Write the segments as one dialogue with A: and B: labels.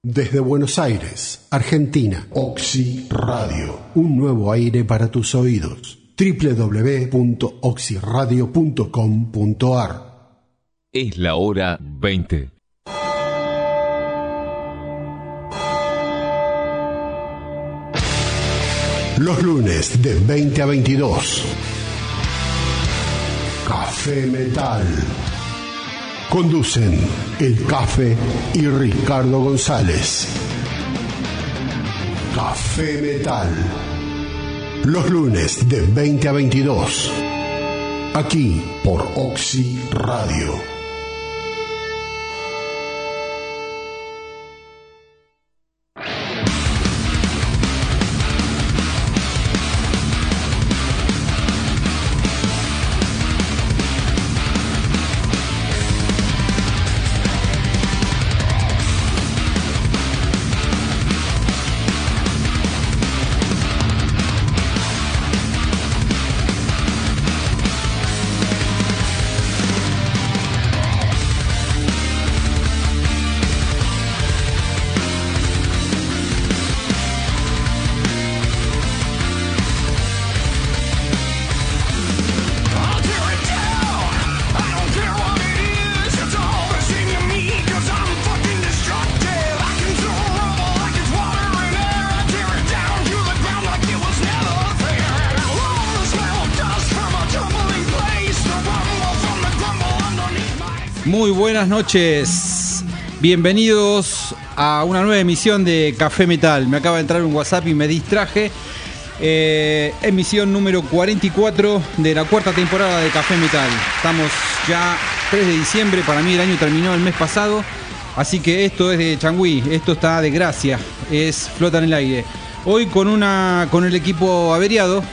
A: Desde Buenos Aires, Argentina, Oxy Radio, un nuevo aire para tus oídos. www.oxyradio.com.ar.
B: Es la hora 20.
A: Los lunes de 20 a 22. Café Metal. Conducen El Café y Ricardo González. Café Metal. Los lunes de 20 a 22. Aquí por Oxy Radio.
C: Muy buenas noches, bienvenidos a una nueva emisión de Café Metal. Me acaba de entrar un WhatsApp y me distraje. Emisión número 44 de la cuarta temporada de Café Metal. Estamos ya 3 de diciembre, para mí el año terminó el mes pasado, así que esto es de Changüí, esto está de gracia, es flota en el aire. Hoy con el equipo averiado,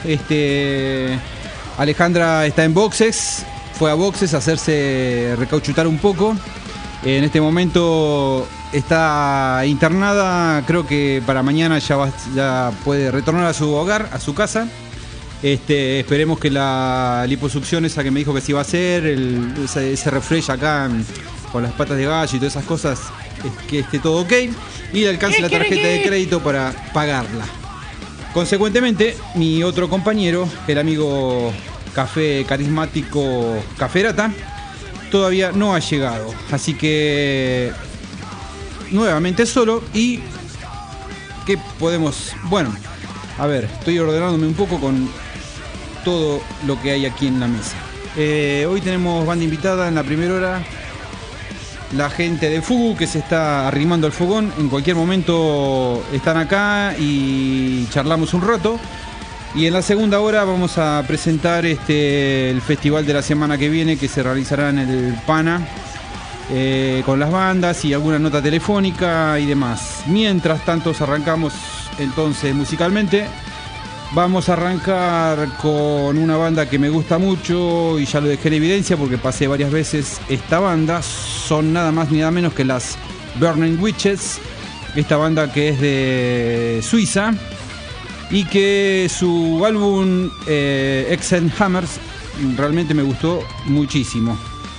C: Alejandra está en boxes. Fue a boxes a hacerse recauchutar un poco. En este momento está internada. Creo que para mañana ya puede retornar a su hogar, a su casa. Esperemos que la liposucción esa que me dijo que se iba a hacer, ese refresh acá con las patas de gallo y todas esas cosas, que esté todo ok. Y le alcance la tarjeta de crédito para pagarla. Consecuentemente, mi otro compañero, el amigo Café carismático Caferata, todavía no ha llegado, así que nuevamente solo. Y ¿qué podemos? Bueno, a ver, estoy ordenándome un poco con todo lo que hay aquí en la mesa. Hoy tenemos banda invitada en la primera hora, la gente de Fugu, que se está arrimando al fogón. En cualquier momento están acá y charlamos un rato. Y en la segunda hora vamos a presentar el festival de la semana que viene, que se realizará en el Pana, con las bandas y alguna nota telefónica y demás. Mientras tanto arrancamos entonces musicalmente. Vamos a arrancar con una banda que me gusta mucho y ya lo dejé en evidencia porque pasé varias veces esta banda. Son nada más ni nada menos que las Burning Witches, esta banda que es de Suiza, y que su álbum Exenhammers realmente me gustó muchísimo.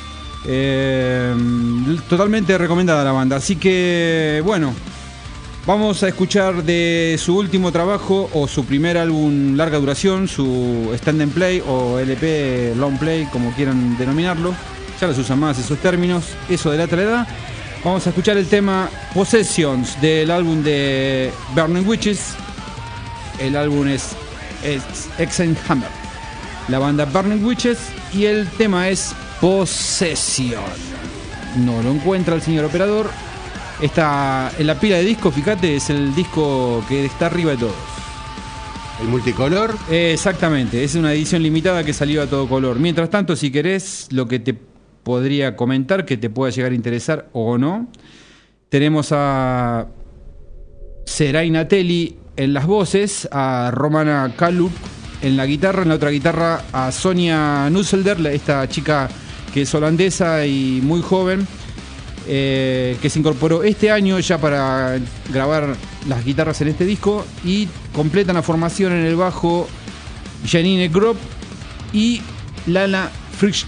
C: Totalmente recomendada la banda. Así que bueno, vamos a escuchar de su último trabajo, o su primer álbum larga duración, su Stand and Play o LP Long Play, como quieran denominarlo. Ya los usan más esos términos, eso de la otra edad. Vamos a escuchar el tema Possessions del álbum de Burning Witches. El álbum es Exenhammer, la banda Burning Witches, y el tema es Possession. No lo encuentra el señor operador. Está en la pila de discos, fíjate, es el disco que está arriba de todos.
A: ¿El multicolor?
C: Exactamente, es una edición limitada que salió a todo color. Mientras tanto, si querés, lo que te podría comentar, que te pueda llegar a interesar o no, tenemos a Seraina Telly en las voces, a Romana Kalup en la guitarra, en la otra guitarra a Sonia Nusselder, esta chica que es holandesa y muy joven, que se incorporó este año ya para grabar las guitarras en este disco, y completan la formación en el bajo Janine Grob y Lala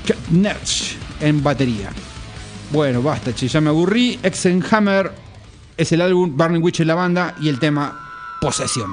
C: Frischknecht en batería. Bueno, basta, che, ya me aburrí. Exenhammer es el álbum, Burning Witch es la banda y el tema Posesión.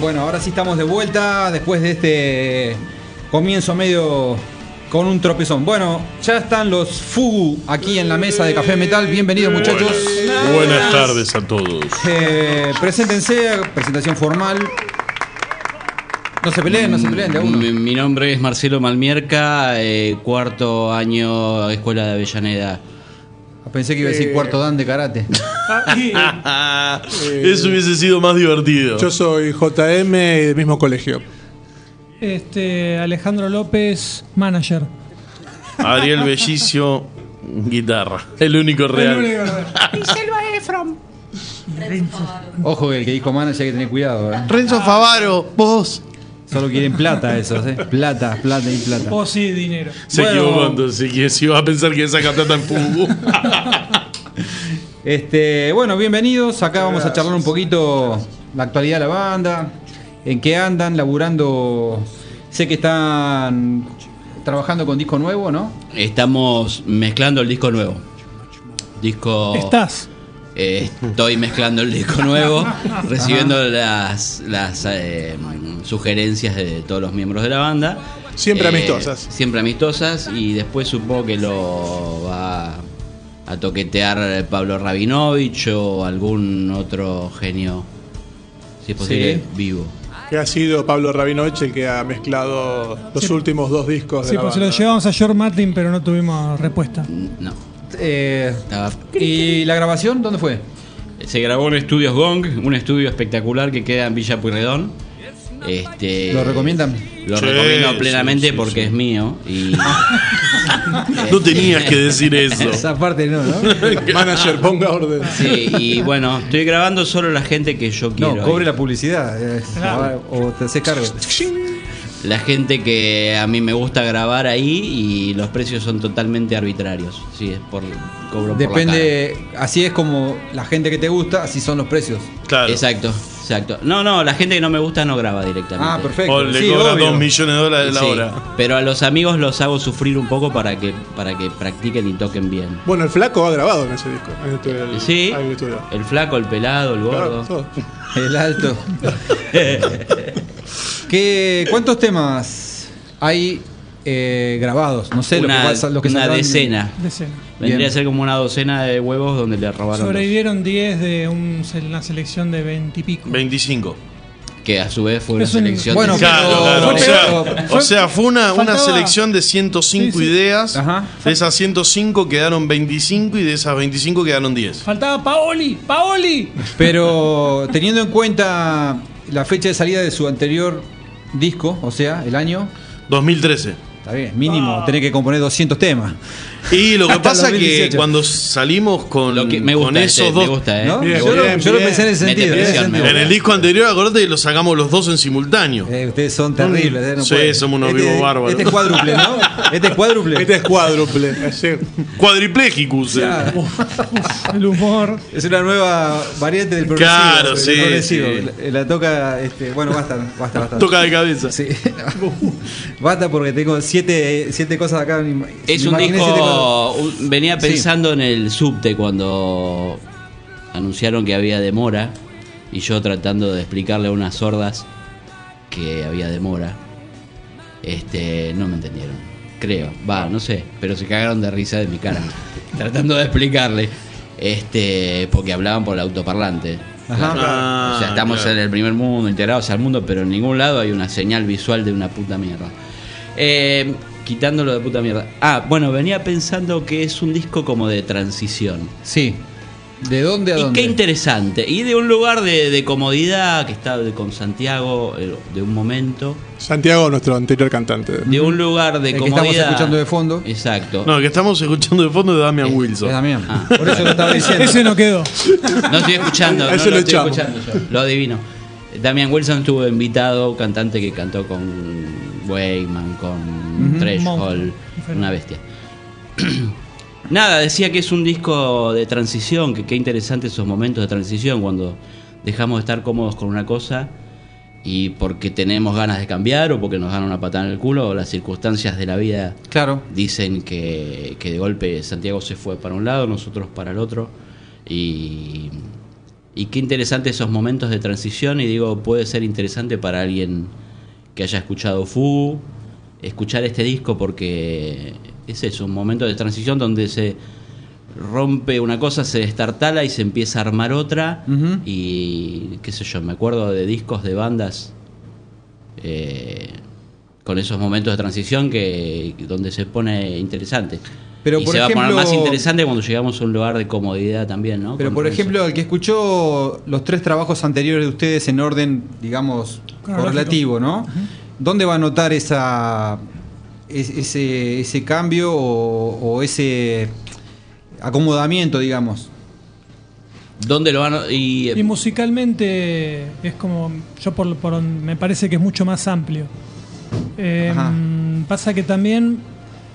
C: Bueno, ahora sí estamos de vuelta después de este comienzo medio con un tropezón. Bueno, ya están los Fugu aquí en la mesa de Café Metal. Bienvenidos, muchachos.
D: Buenas tardes a todos.
C: Preséntense, presentación formal. No se peleen de a uno.
E: Mi nombre es Marcelo Malmierca, cuarto año Escuela de Avellaneda.
C: Pensé que iba a decir cuarto dan de karate.
D: Eso hubiese sido más divertido.
F: Yo soy JM del mismo colegio.
G: Alejandro López, manager.
D: Ariel Bellicio, guitarra. El único real.
G: Y Selva Efron.
C: Ojo que el que dijo manager hay que tener cuidado.
D: Renzo Favaro, vos.
C: Solo quieren plata esos, plata y plata.
G: Oh, sí, dinero.
D: Se equivocó entonces, si va a pensar que saca plata en Fugu.
C: Bueno, bienvenidos. Acá vamos a charlar un poquito la actualidad de la banda, en qué andan, laburando. Sé que están trabajando con disco nuevo, ¿no?
E: Estamos mezclando el disco nuevo.
G: ¿Estás?
E: Estoy mezclando el disco nuevo, recibiendo las sugerencias de todos los miembros de la banda.
F: Siempre amistosas.
E: Siempre amistosas, y después supongo que lo va a toquetear Pablo Rabinovich o algún otro genio, si es posible, vivo.
F: Que ha sido Pablo Rabinovich el que ha mezclado los últimos dos discos de la
G: pues se
F: banda.
G: lo llevamos a George Martin, pero no tuvimos respuesta.
E: No.
C: ¿Y la grabación dónde fue?
E: Se grabó en Estudios Gong, un estudio espectacular que queda en Villa Pueyrredón.
C: ¿Lo recomiendan?
E: Lo
D: Sí,
E: recomiendo plenamente
D: sí,
E: porque
D: sí.
E: es mío. Y
D: No tenías que decir eso.
C: Esa parte no.
F: Manager, ponga orden.
E: sí, y bueno, estoy grabando solo la gente que yo quiero.
C: No, cobre
E: ahí.
C: la publicidad. O te haces cargo.
E: La gente que a mí me gusta grabar ahí, y los precios son totalmente arbitrarios. Sí, es por cobro
C: Depende, así es como la gente que te gusta, así son los precios.
E: por la
D: Claro.
E: cara. Exacto. No, la gente que no me gusta no graba directamente.
C: Ah, perfecto.
D: O le
C: Sí,
D: cobran
C: obvio.
D: $2 millones la
E: Sí,
D: hora.
E: pero a los amigos los hago sufrir un poco para que practiquen y toquen bien.
F: Bueno, el flaco ha grabado en ese disco.
E: Sí,
F: Ahí en el estudio.
E: el flaco, el pelado, el gordo.
F: Claro, todo.
C: El alto. ¿Cuántos temas hay grabados? No sé,
E: una
C: lo que
E: una
C: saldrán-
E: decena.
G: Decena.
E: Vendría
C: Bien.
E: a ser como una docena de huevos donde le robaron los-
G: Sobrevivieron 10 de una selección de 20 y pico.
D: 25.
E: que a su vez fue una
G: Es un-
E: selección
C: bueno,
E: de...
D: Claro, claro.
C: Fue
D: O sea, fue una
G: faltaba-
D: selección de 105
G: Sí, sí.
D: ideas.
C: Ajá.
D: De esas 105 quedaron 25 y de esas 25 quedaron 10.
G: Faltaba Paoli.
C: Pero teniendo en cuenta la fecha de salida de su anterior disco, o sea, el año,
D: 2013.
C: está bien, mínimo, tenés que componer 200 temas.
D: Y lo que
C: Hasta
D: pasa es que
C: 2018.
D: cuando salimos con,
E: Lo que me
D: con
E: gusta,
D: esos
E: me
D: dos.
E: gusta,
C: ¿No?
F: Bien,
C: yo
F: bien,
C: yo lo
F: bien.
C: pensé en ese
E: Mete
C: sentido.
E: presión, me
D: En el disco anterior, acordate que lo sacamos los dos en simultáneo.
C: Ustedes son terribles. No
D: Sí,
C: pueden.
D: somos unos vivos bárbaros.
C: Este es cuádruple, ¿no? Este es cuádruple.
F: Este es cuádruple. Así.
D: Cuadriplégicus.
C: Ya.
G: El humor.
C: Es una nueva variante del progresivo.
D: Claro,
C: del
D: sí,
C: progresivo.
D: sí.
C: La toca, bueno, basta.
D: Toca de cabeza.
C: Sí. Basta porque tengo siete cosas acá.
E: Es
C: me
E: un
C: imaginé siete cosas.
E: disco. Venía pensando en el subte cuando anunciaron que había demora, y yo tratando de explicarle a unas sordas que había demora. No me entendieron, creo. No sé, pero se cagaron de risa de mi cara tratando de explicarle. Porque hablaban por el autoparlante.
C: Ajá.
E: O sea, estamos
D: claro.
E: en el primer mundo, integrados al mundo, pero en ningún lado hay una señal visual de una puta mierda. Quitándolo de puta mierda. Bueno, venía pensando que es un disco como de transición.
C: Sí. ¿De dónde a
E: Y
C: dónde?
E: qué interesante. Y de un lugar de comodidad que está con Santiago, de un momento.
F: Santiago, nuestro anterior cantante.
E: De un lugar de
C: El que
E: comodidad.
C: estamos escuchando de fondo.
E: Exacto.
D: No, el que estamos escuchando de fondo de Damian
C: Es
D: Wilson.
C: Damián.
E: Ah.
C: Por eso lo estaba diciendo.
G: Ese no quedó.
E: No estoy escuchando,
F: Ese
E: no
F: lo
E: lo estoy
F: echamos.
E: escuchando yo. Lo adivino. Damian Wilson estuvo invitado, cantante que cantó con Wayman, con Threshold,
G: Monstruo.
E: una bestia. Nada, decía que es un disco de transición, que qué interesante esos momentos de transición cuando dejamos de estar cómodos con una cosa y porque tenemos ganas de cambiar o porque nos dan una patada en el culo o las circunstancias de la vida
C: Claro.
E: dicen que de golpe Santiago se fue para un lado, nosotros para el otro y Y qué interesante esos momentos de transición, y digo, puede ser interesante para alguien que haya escuchado Fugu, escuchar este disco, porque es eso, un momento de transición donde se rompe una cosa, se destartala y se empieza a armar otra.
C: Ujú.
E: Y qué sé yo, me acuerdo de discos de bandas con esos momentos de transición donde se pone interesante.
C: Pero,
E: y
C: por
E: se va a poner
C: ejemplo,
E: más interesante cuando llegamos a un lugar de comodidad también, ¿no?
C: Pero
E: Con
C: por
E: Renzo.
C: ejemplo, el que escuchó los 3 trabajos anteriores de ustedes en orden, digamos,
G: Cronológico.
C: correlativo, ¿no? ¿Dónde va a notar ese cambio o ese acomodamiento, digamos?
E: ¿Dónde lo van
G: Y musicalmente es como, yo me parece que es mucho más amplio.
C: Ajá.
G: Pasa que también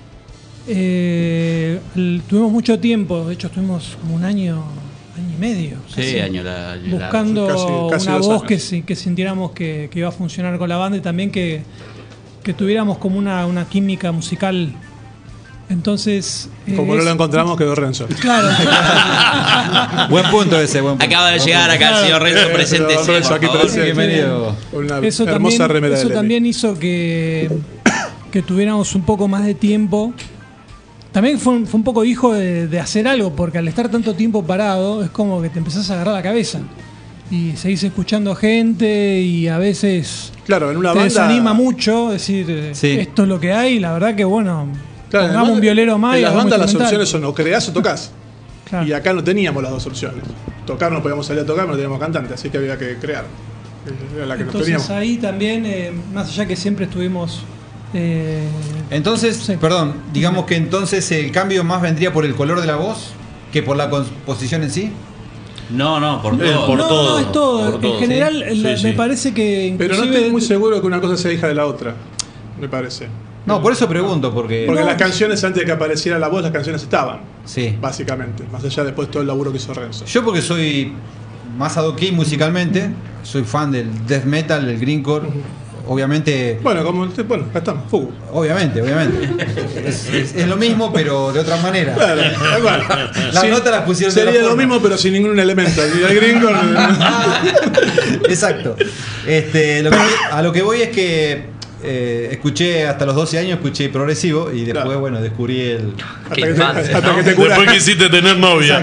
G: tuvimos mucho tiempo, de hecho estuvimos como un año y medio,
E: Sí,
G: casi,
E: año la
G: buscando
F: Casi
G: una
F: 2
G: voz
F: años.
G: que sintiéramos que iba a funcionar con la banda, y también que tuviéramos como una química musical. Entonces
F: Como no lo encontramos, quedó Renzo.
G: claro.
C: Buen punto ese, buen punto.
E: Acaba de llegar acá el señor Renzo, preséntese,
F: Renzo,
E: por
F: aquí
E: favor.
F: presente.
C: Bienvenido.
F: Una
G: Eso
F: hermosa
G: también,
F: remera de
G: eso
F: Lemmy.
G: también hizo que tuviéramos un poco más de tiempo. También fue un poco hijo de hacer algo, porque al estar tanto tiempo parado es como que te empezás a agarrar la cabeza y seguís escuchando gente, y a veces
F: Claro, en una
G: te
F: banda.
G: desanima mucho decir
C: Sí.
G: esto es lo que hay. La verdad que bueno,
F: Claro, en
G: pongamos
F: la
G: un
F: banda-
G: violero más y
F: En las
G: hagamos
F: bandas las
G: instrumental.
F: opciones son o creás o tocas.
G: Claro.
F: Y acá no teníamos las 2 opciones. Tocar no podíamos salir a tocar, pero no teníamos cantante, así que había que crear. Era la que nos
G: Entonces
F: teníamos.
G: ahí también, más allá que siempre estuvimos
C: Entonces,
G: Sí.
C: perdón, digamos que entonces el cambio más vendría por el color de la voz que por la composición en sí.
E: No, por todo.
D: por
G: no,
D: todo,
G: no, es todo.
D: por todo,
G: En general,
D: sí. Sí,
G: me
D: sí.
G: parece que
F: Pero no
G: inclusive
F: estoy muy seguro que una cosa sea hija de la otra, me parece.
C: No, por eso pregunto, porque...
F: Porque
G: No.
F: las canciones, antes de que apareciera la voz, las canciones estaban,
C: Sí.
F: básicamente. Más allá después todo el laburo que hizo Renzo.
C: Yo porque soy más adoquín musicalmente, soy fan del death metal, del grindcore, obviamente...
F: Bueno, bueno, acá estamos, Fugu.
C: Obviamente. Es lo mismo, pero de otra manera.
F: Claro, igual.
C: Las
F: Sí,
C: notas las pusieron de
F: sería
C: otra
F: lo
C: forma.
F: mismo, pero sin ningún elemento. Y el gringo.
C: Exacto. A lo que voy es que escuché hasta los 12 años, escuché progresivo y después,
F: Claro.
C: bueno, descubrí el...
F: hasta
E: Qué
F: que te,
E: infancia,
F: hasta
E: ¿no?
F: que te curas.
D: Después quisiste tener novia.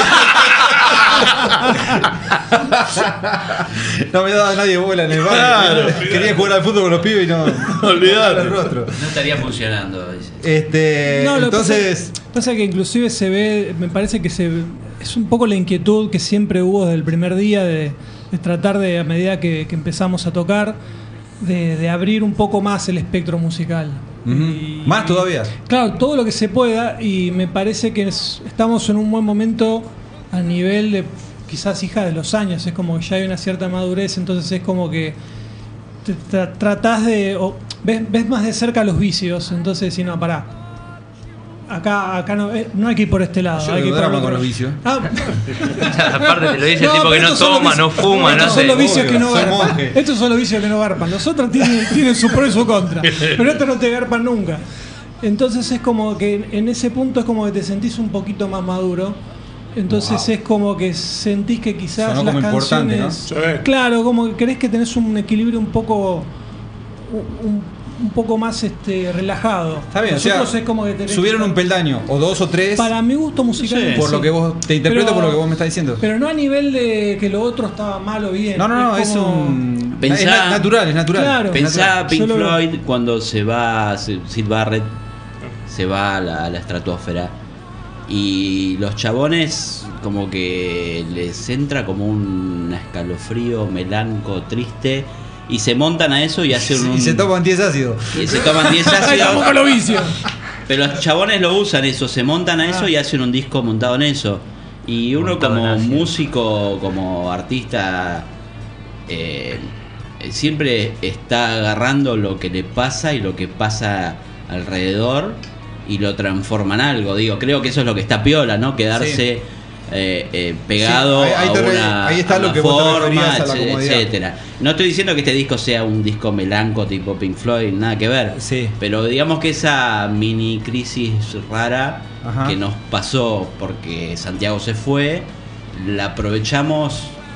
C: No me daba nadie bola en el barrio.
D: Claro.
C: Quería jugar al fútbol con los pibes y no...
D: Olvidate.
C: el rostro.
E: No estaría funcionando, dice.
G: No, lo que
C: Entonces...
G: pasa que inclusive se ve, me parece que es un poco la inquietud que siempre hubo desde el primer día de tratar de, a medida que empezamos a tocar, de abrir un poco más el espectro musical.
C: Ujú. Más todavía.
G: Claro, todo lo que se pueda, y me parece que estamos en un buen momento a nivel de quizás hija de los años. Es como que ya hay una cierta madurez, entonces es como que tratás de... ves más de cerca los vicios, entonces si no, pará. Acá no hay que ir por este lado.
C: Yo
G: hay que ir
C: veo
G: por
C: drama
G: el
C: con
G: otro.
C: los vicios.
E: Aparte te lo dice el tipo
G: pero
E: que no
G: estos son los
E: toma,
G: vicios-
E: no fuma, no
G: estos
E: sé.
G: son los vicios que no
C: Soy
G: garpan.
C: monje.
G: Estos son los vicios que no garpan. Los otros tienen su pro y su contra. Pero estos no te garpan nunca. Entonces es como que en ese punto es como que te sentís un poquito más maduro. Entonces es como que sentís que quizás
C: Sonó
G: las
C: como importante,
G: canciones...
F: ¿no? Sí.
G: Claro, como que crees que tenés un equilibrio un poco... un poco más
C: Está
G: relajado.
C: bien, o sea,
G: Nosotros es como que tenés
C: subieron
G: que-
C: un peldaño, o 2 o 3,
G: Para mi gusto musical.
C: por lo que vos te interpreto
G: Pero-
C: por lo que vos me estás diciendo.
G: Pero no a nivel de que lo otro estaba mal o bien.
C: No, es
G: como-
C: un...
E: Pensá-
C: es natural, es natural.
G: Claro.
C: Es
E: Pensá
C: natural.
E: Pink
G: Yo lo-
E: Floyd cuando se va Sid Barrett, se va a la estratosfera, y los chabones como que les entra como un escalofrío melanco, triste, y se montan a eso y hacen un...
C: Y se toman 10 ácidos.
E: y se toman 10
G: Ay,
E: ácidos.
G: tampoco lo vicio.
E: Pero los chabones lo usan eso, se montan a eso y hacen un disco montado en eso. Y uno
B: Montado en
E: como
B: ácido.
E: músico, como artista, siempre está agarrando lo que le pasa y lo que pasa alrededor y lo transforma en algo. Digo, creo que eso es lo que está piola, ¿no? Quedarse pegado
C: Sí, ahí está
E: a
C: lo
E: una
C: que vos te
E: forma,
C: referías a la comodidad.
E: etcétera. No estoy diciendo que este disco sea un disco melanco tipo Pink Floyd, nada que ver.
C: Sí.
E: Pero digamos que esa mini crisis rara
C: Ajá.
E: que nos pasó porque Santiago se fue, la aprovechamos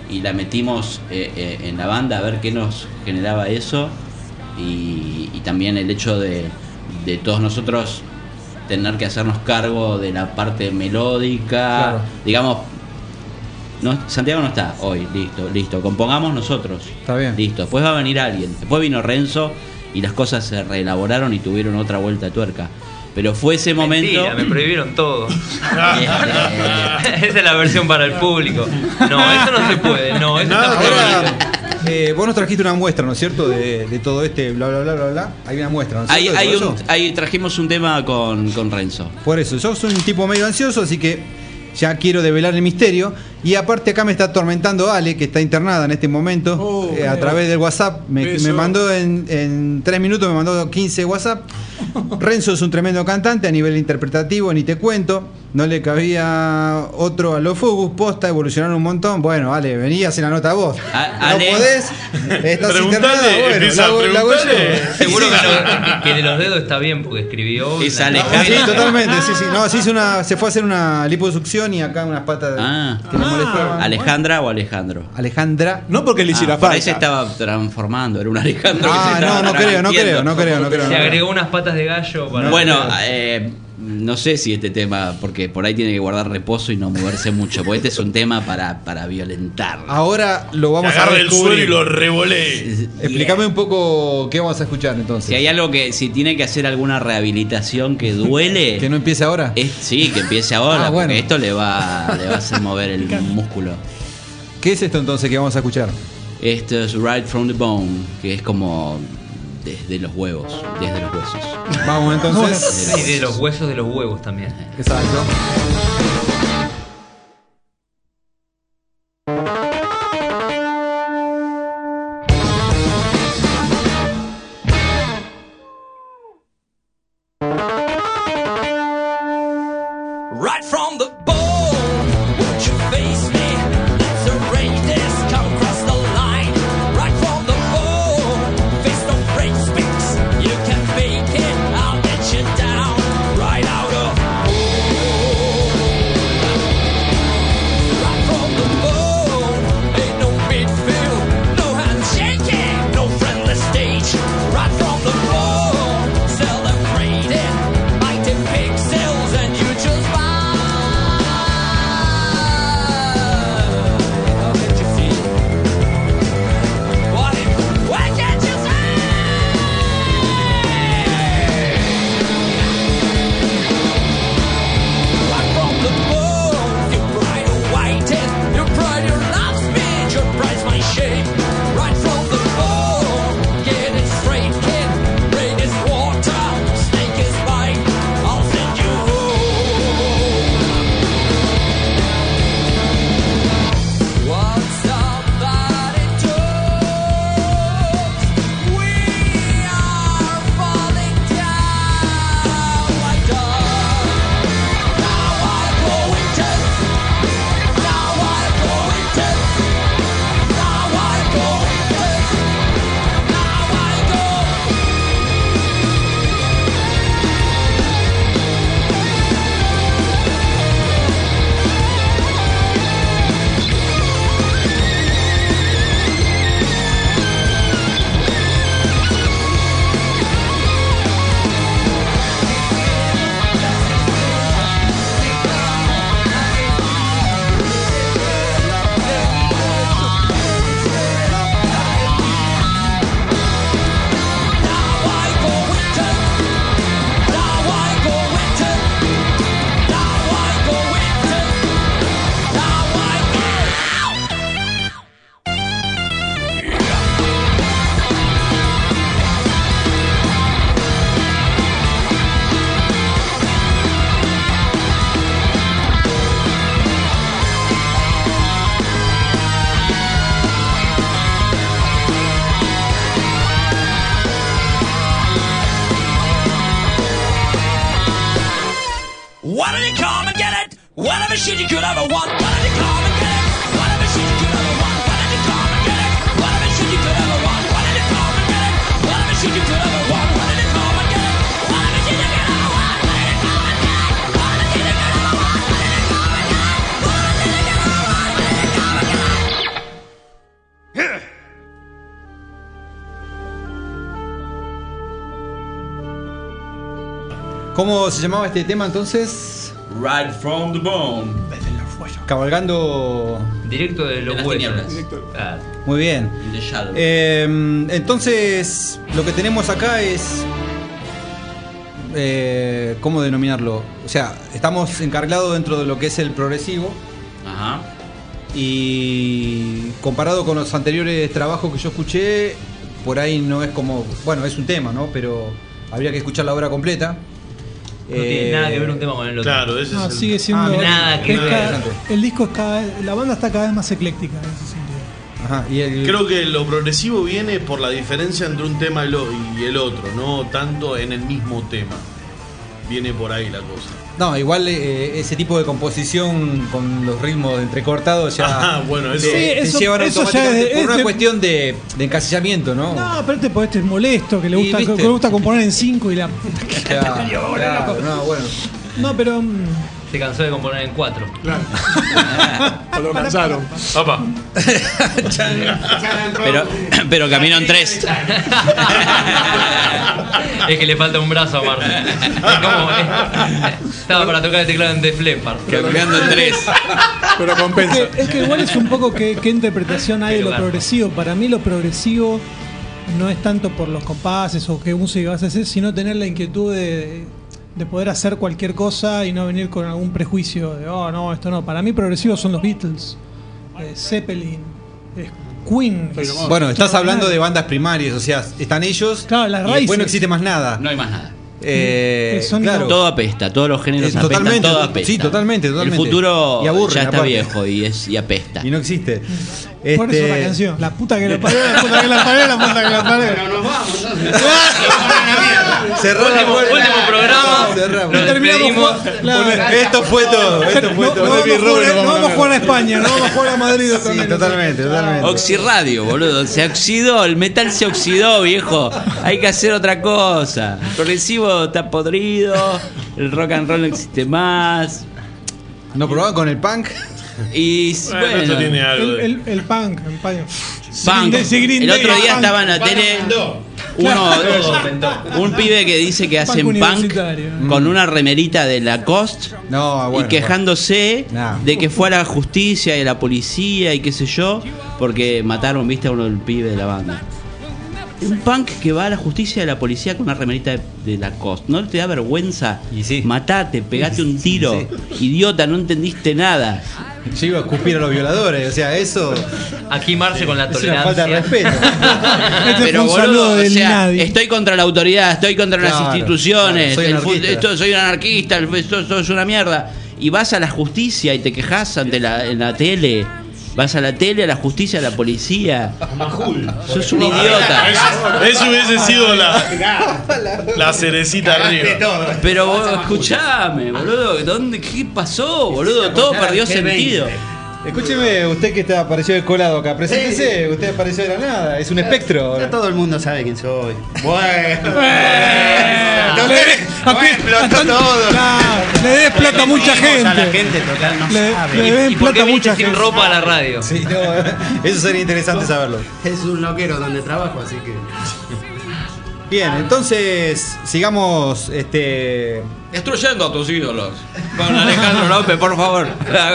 E: y la metimos en la banda a ver qué nos generaba eso, y también el hecho de todos nosotros tener que hacernos cargo de la parte melódica,
C: Claro.
E: digamos. No, Santiago no está hoy, listo, compongamos nosotros.
C: Está bien.
E: Listo, después va a venir alguien. Después vino Renzo y las cosas se reelaboraron y tuvieron otra vuelta de tuerca. Pero fue ese momento.
H: Mentira, me prohibieron todo. Esa es la versión para el público. No, eso no se puede. No, eso está prohibido.
C: Ahora, vos nos trajiste una muestra, ¿no es cierto? De todo este bla, bla, bla, bla, bla. Hay una muestra, ¿no es cierto? de todo eso.
E: Trajimos un tema con Renzo.
C: Por eso, yo soy un tipo medio ansioso, así que ya quiero develar el misterio. Y aparte acá me está atormentando Ale, que está internada en este momento, a través del WhatsApp. Me mandó en 3 minutos, me mandó 15 WhatsApp. Renzo es un tremendo cantante a nivel interpretativo, ni te cuento. No le cabía otro a los Fugus, posta, evolucionaron un montón. Bueno, Ale, vení, hace la nota vos. ¿No
E: Ale,
C: podés? ¿Estás
D: Preguntale,
C: internada? Bueno,
D: empieza a
C: la hago yo.
H: Seguro que de los dedos está bien porque escribió.
E: Es
H: una-
E: Alejandra.
C: Sí, totalmente, sí. No, se fue a hacer una liposucción y acá unas patas que le molestaban.
E: ¿Alejandra o Alejandro?
C: Alejandra.
F: No porque le hiciera
E: Por ahí se
F: falta.
E: estaba transformando, era un Alejandro que se
C: Ah,
E: estaba
C: no creo.
E: transmitiendo.
H: Se agregó unas patas de gallo para.
E: Bueno, no sé si este tema, porque por ahí tiene que guardar reposo y no moverse mucho, porque este es un tema para violentar.
C: Ahora lo vamos a
D: Agarra el suelo y
C: descubrir.
D: lo revolé.
C: Explícame un poco qué vamos a escuchar entonces.
E: Si hay algo si tiene que hacer alguna rehabilitación que duele,
C: ¿Que no empiece ahora?
E: sí, que empiece ahora,
C: Ah, bueno.
E: porque esto le va a hacer mover el músculo.
C: ¿Qué es esto entonces que vamos a escuchar?
E: Esto es Right from the Bone, que es como desde los huevos, desde los huesos.
C: Vamos entonces.
H: Y de los huesos de los huevos también.
C: Exacto.
I: Right from the bone, won't you face me? Let's arrange this, come across the line. Right from the bone, face don't break speaks. You can fake it, I'll get you down. Right out of right from the bone, ain't no midfield, no handshaking, no friendly stage. Right from the bone, celebrating, mighty pixels, and you just buy. How did you feel? What can't you say? Right from the bone, your pride of whiting, your pride, your love speech, your pride's my shape. Right from the bone, get it straight, kid. Rain is water, snake is bite. I'll send you home. What's up that it took? We are falling down like dogs. Now I go intense. Now I go intense. Now I go intense. Now I go. Now I go intense. Now I go intense. Now I go intense. Now I go. Why did you come and get it? Whatever shit you could ever want. Why did you come and get it? Whatever shit you could ever want. Why did you come and get it? Whatever shit you could ever want. Why did you come and get it? Whatever shit you could ever want. Why did you come and get it? Whatever shit you could ever want. Why did you come and get it? Whatever shit you could ever want. Why did you come and get it? Whatever shit you could ever want. Why did you come and get it?
C: ¿Cómo se llamaba este tema entonces?
E: Right from the bone.
C: Cabalgando.
H: Directo de los
E: las
H: huesos.
E: tinieblas.
H: Ah,
C: Muy bien.
E: In the shadow.
C: Entonces, lo que tenemos acá es. ¿Cómo denominarlo? O sea, estamos encarrilados dentro de lo que es el progresivo.
E: Ajá.
C: Y comparado con los anteriores trabajos que yo escuché, por ahí no es como. Bueno, es un tema, ¿no? Pero habría que escuchar la obra completa.
H: no tiene nada que ver un tema con el otro.
D: Claro, ese
G: No,
D: es el...
G: sigue siendo.
H: nada que
G: es
H: ver.
G: el disco es cada vez. La banda está cada vez más ecléctica en ese sentido.
C: Ajá, y el,
D: Creo que lo progresivo viene por la diferencia entre un tema y el otro, no tanto en el mismo tema. Viene por ahí la cosa.
C: No, igual ese tipo de composición con los ritmos entrecortados ya
D: Ah, bueno, eso.
C: te
G: eso-
C: llevan
G: eso ya
C: automáticamente
G: es
C: por una
G: de-
C: cuestión de encasillamiento, ¿no?
G: No, pero este es molesto, que le
C: Y,
G: gusta,
C: ¿viste?
G: que le gusta componer en 5 y la.
C: Claro, no, bueno.
G: No, pero.
H: Se cansó de componer en 4.
F: Claro. O lo cansaron.
D: Opa.
E: Pero caminó en 3.
H: Es que le falta un brazo a Marta. Estaba para tocar el teclado en Def Leppard.
E: Caminando en 3.
F: Pero compensa.
G: Es que igual es un poco qué interpretación hay de lo
H: Claro.
G: progresivo. Para mí lo progresivo no es tanto por los compases o qué música vas a hacer, sino tener la inquietud de poder hacer cualquier cosa y no venir con algún prejuicio de, oh, no, esto no. Para mí progresivos son los Beatles, Zeppelin, Queen.
C: Bueno, estás hablando de bandas primarias, o sea, están ellos
G: Claro, las
C: y después
G: raíces.
C: no existe más nada.
E: No hay más nada.
G: Que son
C: Claro.
E: Todo apesta, todos los géneros apestan,
C: Totalmente,
E: todo apesta.
C: sí, totalmente.
E: El futuro
C: Y aburren,
E: ya está
C: aparte.
E: viejo y apesta.
C: Y no existe.
G: Por eso la canción. La puta que la parió, la puta que la parió, la puta que la parió.
C: Cerró la puerta.
H: Último programa.
C: Cerramos.
H: Nos despedimos.
G: Claro.
C: Esto fue todo. Esto fue
G: No
C: todo.
G: vamos a jugar a España, no vamos a jugar a Madrid.
C: Sí, totalmente, totalmente.
E: Oxirradio, boludo. Se oxidó, el metal se oxidó, viejo. Hay que hacer otra cosa. El progresivo está podrido, el rock and roll no existe más.
C: ¿No probaban con el punk?
E: Y
D: Bueno, esto tiene
E: bueno,
D: algo. de-
G: El punk.
E: punk.
G: Si Green
E: El
G: Day
E: otro
G: es
E: día
G: punk.
E: estaba en la tele un pibe que dice que hacen punk
G: universitario.
E: con una remerita de Lacoste
C: No, bueno.
E: y quejándose
C: Nah.
E: de que fue a la justicia y a la policía y qué sé yo, porque mataron, viste, a uno del pibe de la banda. Un punk que va a la justicia y a la policía con una remerita de Lacoste. ¿No te da vergüenza?
C: Y sí.
E: Matate, pegate un tiro. Idiota, no entendiste nada.
C: Yo iba a escupir a los violadores, o sea, eso
H: Aquí Marce con la
C: es una falta de
H: tolerancia.
C: respeto.
G: Este fue un saludo del Inadi.
E: estoy contra la autoridad, estoy contra las
C: Claro,
E: instituciones,
C: claro, soy anarquista.
E: soy un anarquista, esto es una mierda. Y vas a la justicia y te quejas ante en la tele. Vas a la tele, a la justicia, a la policía. Sos un idiota.
D: Eso hubiese sido la cerecita arriba.
E: Pero vos, escuchame, boludo. ¿Qué pasó, boludo? Todo perdió sentido.
C: Escúcheme, usted que apareció descolado acá, preséntese, usted apareció de la nada, es un espectro.
J: Ya todo el mundo sabe quién soy.
C: Explotó todo.
G: Le des plata a mucha
J: A la
G: gente.
J: gente total no
G: Le
J: sabe.
G: des
H: ¿Y por
G: plata
H: qué
G: a mucha
H: viniste sin
G: gente.
H: ropa a la radio?
C: Sí, no, eso sería interesante saberlo.
J: Es un loquero donde trabajo, así que.
C: Bien, entonces sigamos
E: Destruyendo a tus ídolos. Con Alejandro López, por favor.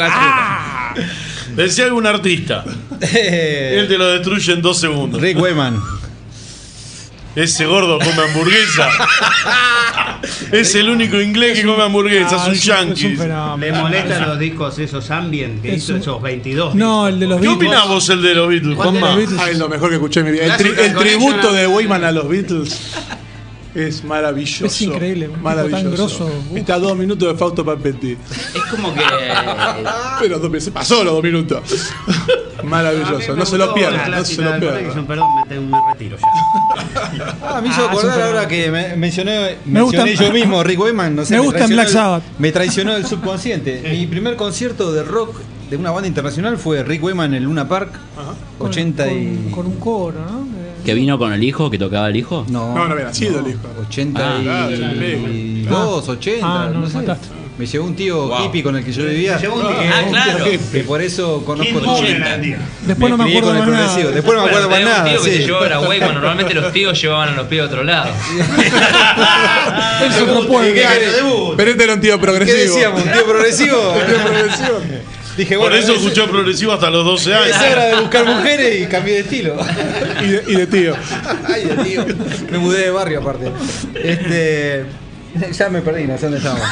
D: Decía algún artista. Él te lo destruye en 2 segundos.
C: Rick Wayman.
D: Ese gordo come hamburguesa. Es el único inglés que come hamburguesa, es un
G: Es
D: yankee.
G: un fenómeno.
J: ¿Le molestan los discos esos ambient que
G: Es
J: hizo
G: un-
J: esos 22?
G: No, el de los
D: ¿Qué
G: Beatles.
D: opinás vos el de los Beatles,
J: ¿Cuál de
D: Juanma?
J: los Beatles?
F: Ah, es lo mejor que escuché en mi vida. El,
J: Classical
F: el tributo
J: Connection.
F: de Wayman a los Beatles es maravilloso.
G: Es increíble, un tipo
F: Maravilloso.
G: tan grosso.
F: Está a 2 minutos de Fausto Papetti.
E: Es como que.
F: Pero se pasó los 2 minutos. Maravilloso. No se lo pierdan. No se lo pierdan.
J: Perdón, me retiro ya.
C: Ah, me hizo acordar
G: super-
C: ahora que mencioné
G: gusta-
C: yo mismo, Rick Wayman, no sé,
G: me gusta en
C: traicionó
G: Black Sabbath.
C: Me traicionó el subconsciente. Mi primer concierto de rock de una banda internacional fue Rick Wayman en el Luna Park, 80 y...
G: Con un coro, ¿no?
E: ¿Que vino con el hijo? ¿Que tocaba el hijo?
F: No, no había nacido el hijo.
C: 82, 80.
G: no,
C: no
G: me
C: sé.
G: mataste.
C: Me llevó un tío hippie con el que yo vivía.
J: Me llevó un tío.
E: Ah, claro.
C: Que por eso conozco
J: ¿Quién
C: todo.
J: era el tío?
G: Después no me
C: crié
G: acuerdo
C: con el
G: más nada.
C: progresivo. Después no me acuerdo más
H: Tenemos un
C: nada.
H: tío que
C: sí.
H: se llevó a la Wayman. Normalmente los tíos llevaban a los pibes a otro lado.
G: Eso no puede.
F: Pero este era un tío
C: ¿Qué
F: progresivo.
C: decíamos? ¿Un tío progresivo? Dije,
D: Por
C: bueno,
D: eso
C: es-
D: escuchó progresivo hasta los 12 años.
C: es hora de buscar mujeres y cambié de estilo.
F: Y de tío.
C: Ay, Dios mío. Me mudé de barrio aparte. Ya me perdí, no sé dónde estábamos.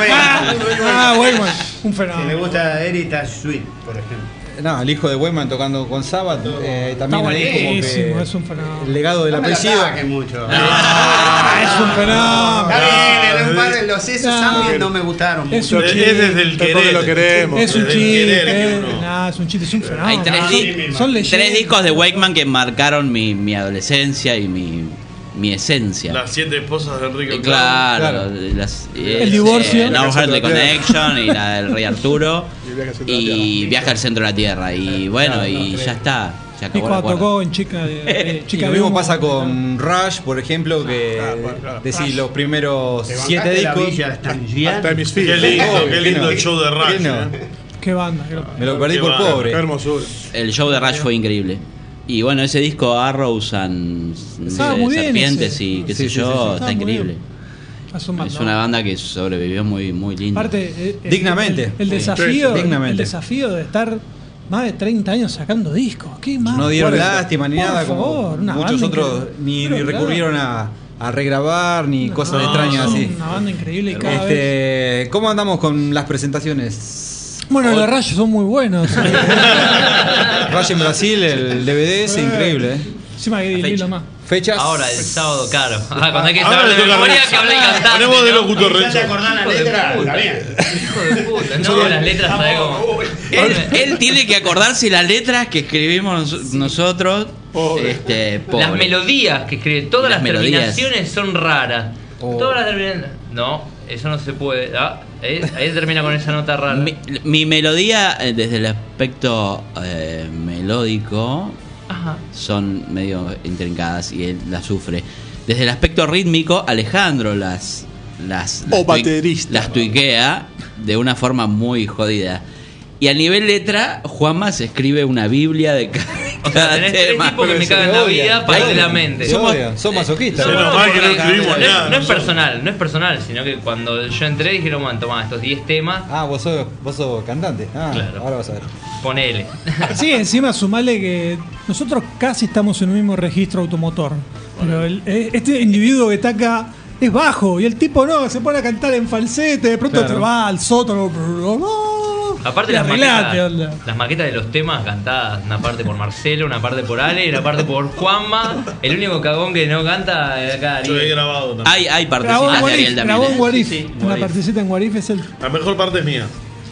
G: Wayman, un
J: Si le
G: fenómeno.
J: gusta Heritage Suite, por ejemplo.
C: No, el hijo de Wayman tocando con Sabbath. También ahí como
G: buenísimo,
C: que
G: es un fenómeno.
C: el legado del
J: No me la
C: apellido.
J: saques mucho.
G: Es un fenómeno.
J: Está bien, un par de los esos ambient no me gustaron
G: Es
J: mucho.
G: un
D: Es
G: chiste.
D: desde el
F: Porque
D: querer.
F: lo queremos.
G: Es un
D: Desde el querer
G: chiste.
D: que uno-
G: Es un chiste, es un fenómeno.
E: Hay
G: Son leyendas.
E: 3 discos de Wakeman que marcaron mi adolescencia y mi esencia.
D: Las 7 esposas de Enrique.
E: Claro,
G: El divorcio.
E: No Heartly Connection y la del Rey Arturo. Y Viaje al Centro de la Tierra. Y bueno, y ya está. Se
G: Y
E: acabó la
G: cuando
E: cuerda.
G: tocó en Chica
C: Y
G: Chica
C: lo
G: de
C: mismo
G: Humo.
C: pasa con Rush, por ejemplo, que
F: claro.
C: decís los primeros
J: Te
C: 7
J: bancaste la
C: discos.
J: Villa Stangiano.
F: Hasta mis
D: Qué
F: filhos.
D: lindo,
C: Oh,
D: qué lindo
C: no.
D: el show de
C: ¿Qué
D: Rush.
C: no?
G: Qué banda, qué banda.
C: Me lo perdí
D: Qué
C: por
D: bárbaro.
F: Qué
C: pobre.
F: hermosura.
E: El show de Rush fue increíble. Y bueno, ese disco Arrows and
G: muy bien
E: Serpientes
G: ese.
E: y qué
C: Sí,
E: sé
C: sí,
E: yo,
C: sí, sí.
E: está
G: muy
E: increíble.
G: bien. Es un
E: Es
G: bandón.
E: una banda que sobrevivió muy, muy linda.
G: Aparte,
C: Dignamente.
G: El
C: Sí.
G: desafío,
C: Dignamente.
G: el desafío de estar más de 30 años sacando discos. ¿Qué más?
C: No dieron
G: Por
C: lástima ni
G: por
C: nada,
G: favor,
C: como
G: una
C: muchos
G: banda
C: otros
G: increíble.
C: ni
G: Pero claro,
C: recurrieron a regrabar ni cosas
G: no,
C: extrañas
G: son
C: así.
G: Una banda increíble y cada vez.
C: ¿Cómo andamos con las presentaciones?
G: Bueno, los rayos son muy buenos.
C: Rush en Brasil, el DVD es increíble.
G: Encima que hay hilo más.
C: Fechas.
H: Ahora, el sábado, claro. Cuando hay que
D: Ahora
H: saber
D: le
H: de
D: toca a
H: memoria
D: Renzo.
H: que hable el cantante.
D: Ponemos de
H: ¿no?
D: locutor,
J: ¿Ya te
D: Renzo.
J: acordás la
H: Hijo de
J: letra?
H: puta.
J: Está bien.
H: Hijo de puta. No, las letras, ¿sabes cómo?
E: Él tiene que acordarse las letras que escribimos nosotros.
F: Pobre.
E: Pobre.
H: Las melodías que escribe, todas
E: Las
H: las
E: melodías.
H: terminaciones son raras.
C: Oh.
H: Todas las terminaciones. No, eso no se puede. Ahí termina con esa nota rara.
E: Mi melodía, desde el aspecto melódico,
H: Ajá.
E: son medio intrincadas y él las sufre. Desde el aspecto rítmico, Alejandro las
F: baterista.
E: las tuiquea de una forma muy jodida. Y a nivel letra, Juanma se escribe una biblia de
H: O sea, tenés tres
E: tema.
H: tipos que me cagan la vida paralelamente.
C: Son masoquistas.
D: Menos mal que no
H: porque-
D: escribimos nada,
H: no es
D: nosotros.
H: personal, no es personal, sino que cuando yo entré dijeron, bueno, toma estos 10 temas,
C: Ah, vos sos cantante. Ah,
H: Claro.
C: ahora vas a ver.
H: ponele.
G: Sí, encima sumale que nosotros casi estamos en un mismo registro automotor. Pero este individuo que está acá es bajo y el tipo no, se pone a cantar en falsete, de pronto
C: Claro.
G: te va al sótano.
H: Aparte
G: Y
H: las
G: arreglate,
H: maquetas,
G: onda.
H: las maquetas de los temas cantadas, una parte por Marcelo, una parte por Ale y una parte por Juanma. El único cagón que no canta es acá.
D: Yo he
H: Ariel.
D: grabado también.
E: Hay
G: Grabó
E: partecitas
G: en
E: de
G: Warif,
E: Ariel también.
G: grabó en Warif.
E: Sí,
G: Una
E: Warif.
G: partecita en Warif es el.
D: La mejor parte es mía.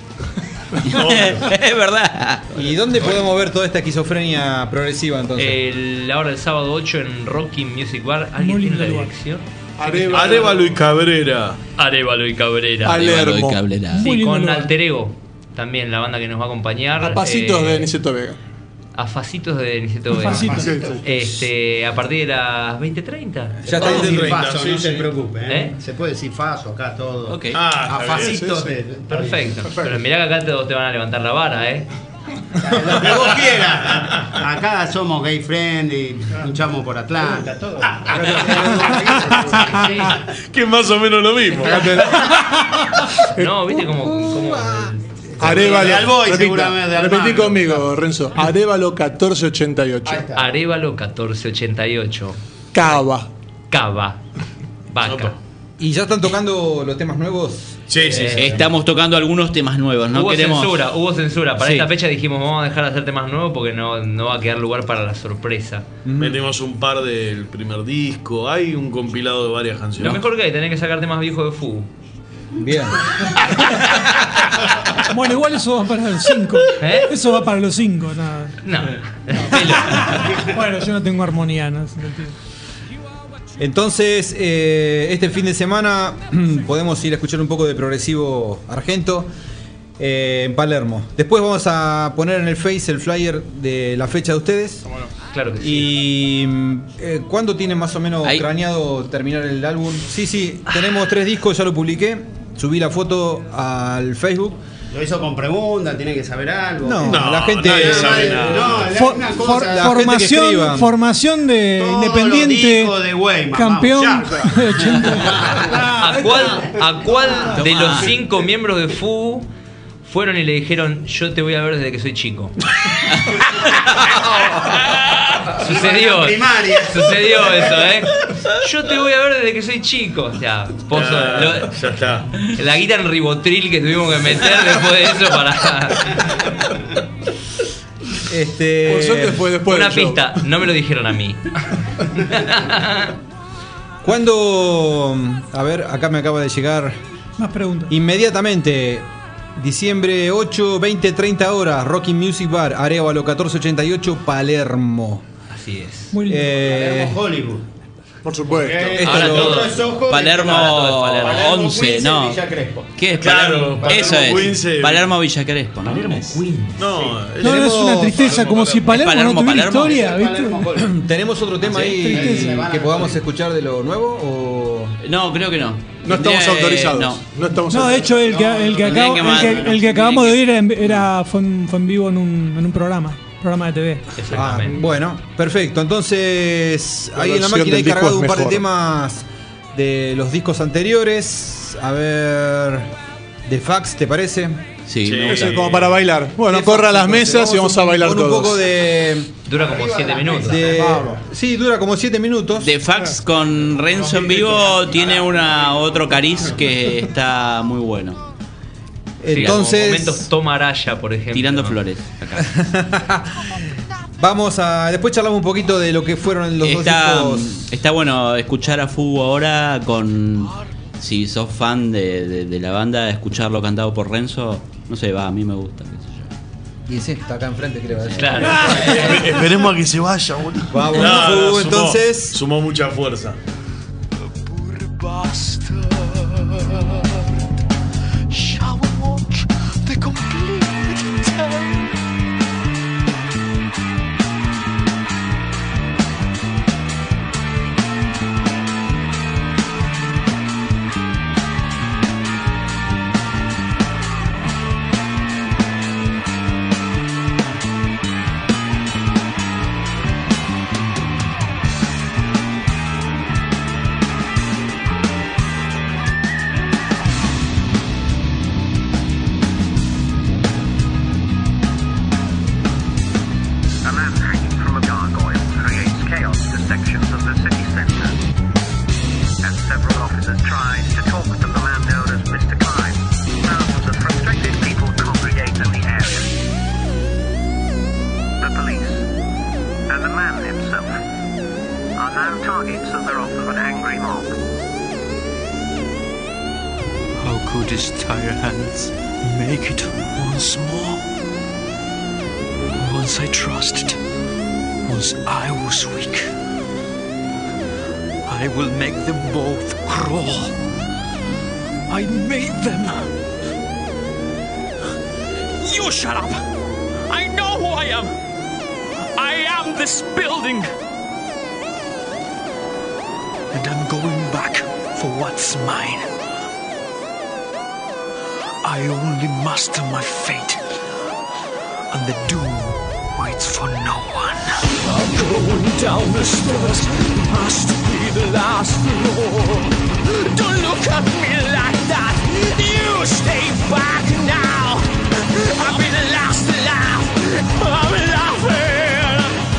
E: Es verdad.
C: ¿Y dónde podemos ver toda esta esquizofrenia progresiva entonces?
H: La hora del sábado 8 en Rocky Music Bar.
G: Muy
H: ¿Alguien tiene
G: lindo
H: la
G: lugar.
H: dirección?
D: Arévalo y Cabrera.
H: Arevalo y Cabrera.
F: Palermo.
E: Y Cabrera.
G: Muy
H: Sí,
G: lindo
H: con
G: lugar.
H: Alter Ego. También la banda que nos va a acompañar.
F: A pasitos de Niceto Vega.
H: A Facitos de Niceto Vega.
G: Facitos.
H: A partir de las 20:30.
C: Ya está
J: Puede decir
D: 30,
J: Faso,
D: sí,
J: no se
D: sí.
J: preocupe.
H: ¿Eh?
J: Se puede decir Faso acá todo.
E: Ok.
J: A
D: está bien.
J: Facitos
F: sí, sí.
J: de.
H: Perfecto. Pero mirá que acá todos te van a levantar la vara, ¿eh?
J: Lo que vos quieras. Acá somos gay friendly, luchamos por Atlanta, todo.
D: Que es más o menos lo mismo.
H: No, viste como
F: Arévalo.
J: De Alboy,
F: repita,
J: seguramente, de
F: repetí
J: Almagro.
F: conmigo, Renzo. Arévalo 1488.
J: Ahí está.
H: Arevalo 1488.
F: Cava.
H: Cava. Vaca.
C: ¿Y ya están tocando los temas nuevos?
D: Sí, sí, sí.
E: Estamos tocando algunos temas nuevos, no
H: hubo
E: queremos.
H: censura. Para
E: Sí.
H: esta fecha dijimos, vamos a dejar de hacer temas nuevos porque no va a quedar lugar para la sorpresa.
D: Metemos un par del primer disco. Hay un compilado de varias
H: Lo
D: canciones.
H: mejor que hay, tenés que sacar temas viejos de Fu.
C: Bien.
G: Bueno, igual eso va para los 5.
H: ¿Eh?
G: Eso va para los 5, nada.
H: No.
G: Bueno, yo no tengo armonía, ¿no? Ese sentido.
C: Entonces, este fin de semana podemos ir a escuchar un poco de progresivo argento en Palermo. Después vamos a poner en el Face el flyer de la fecha de ustedes.
H: Claro que sí.
C: ¿Y cuándo tienen más o menos
E: Ahí.
C: craneado terminar el álbum? Sí, tenemos 3 discos, ya lo publiqué. subí la foto al Facebook.
J: Lo hizo con preguntas, tiene que saber algo.
C: No, la gente
D: nadie sabe nada.
J: Una cosa,
C: la gente que escriba.
G: Formación de
J: todo
G: Independiente,
J: lo dijo de Weimar,
G: campeón.
J: vamos,
H: ¿A cuál de los 5 miembros de FU fueron y le dijeron, yo te voy a ver desde que soy chico? Sucedió eso, Yo te voy a ver desde que soy chico. Ya,
D: ya está.
H: La guita en ribotril que tuvimos que meter después de eso para.
F: Por suerte fue después
H: Una
F: del show.
H: pista, no me lo dijeron a mí.
C: ¿Cuándo? A ver, acá me acaba de llegar.
G: Más preguntas.
C: Inmediatamente. Diciembre 8, 20, 30 horas. Rocking Music Bar, Arévalo 1488, Palermo.
H: Así es.
G: Muy lindo.
J: Palermo Hollywood.
F: Por supuesto.
E: Ahora todo.
J: es ojo,
E: Palermo
H: Palermo
E: 11,
J: Queens,
E: no.
J: Villa Crespo.
E: ¿Qué es
D: Claro,
E: Palermo? Eso
D: Palermo,
E: es.
D: Queens,
E: Palermo Villa Crespo, ¿no?
H: Palermo Queens.
D: No,
G: No, es una tristeza, como si Palermo
E: Palermo,
G: no tuviera
E: Palermo.
G: historia,
J: Palermo
G: ¿viste?
J: Hollywood.
C: ¿Tenemos otro tema
G: Sí,
C: ahí
G: tristeza.
C: que podamos escuchar de lo nuevo? O...
E: No, creo que no.
F: No estamos autorizados.
E: No.
F: No estamos
G: No, de hecho, el que acabamos de oír fue en vivo en un programa de TV.
H: Exactamente.
C: Bueno, perfecto. Entonces, ahí en la
F: versión
C: máquina hay
F: del disco
C: cargado
F: es
C: un par de
F: mejor.
C: temas de los discos anteriores. A ver, de Fax, ¿te parece?
E: Sí,
D: Sí.
E: me
F: Eso
E: gusta.
F: es como para bailar. Bueno,
C: De
F: corra
C: Fax,
F: las
C: entonces.
F: mesas y vamos a bailar
C: con
F: todos.
C: un poco de...
H: Dura como 7 minutos.
C: Sí, dura como 7 minutos.
E: De Fax con Renzo en vivo tiene otro cariz que está muy bueno.
C: Entonces,
H: Momentos Toma Araya, por ejemplo.
E: Tirando
H: ¿no?
E: flores. Acá.
C: vamos a... Después charlamos un poquito de lo que fueron los dos discos.
E: Está bueno escuchar a Fubu ahora con... Si sos fan de la banda, escucharlo cantado por Renzo, no sé, a mí me gusta. Qué sé yo.
C: Y sí, está acá enfrente, creo.
H: Claro.
D: Esperemos a que se vaya, boludo.
C: Vamos,
D: No,
C: Fubu, entonces.
D: Sumó mucha fuerza.
I: Shall we watch the complete tale?
K: A man hanging from a gargoyle creates chaos to sections of the city centre. As several officers tried to talk to the man known as Mr. Klein, thousands of frustrated people congregate in the area. The police and the man himself are now targets of the wrath of an angry mob.
I: How could his tired hands make it once more? Once I trusted, once I was weak. I will make them both crawl. I made them. You shut up! I know who I am! I am this building! And I'm going back for what's mine. I only master my fate, and the doom waits for no one. I'm going down the stairs, must be the last floor. Don't look at me like that, you stay back now. I've been the last to laugh, I'm laughing.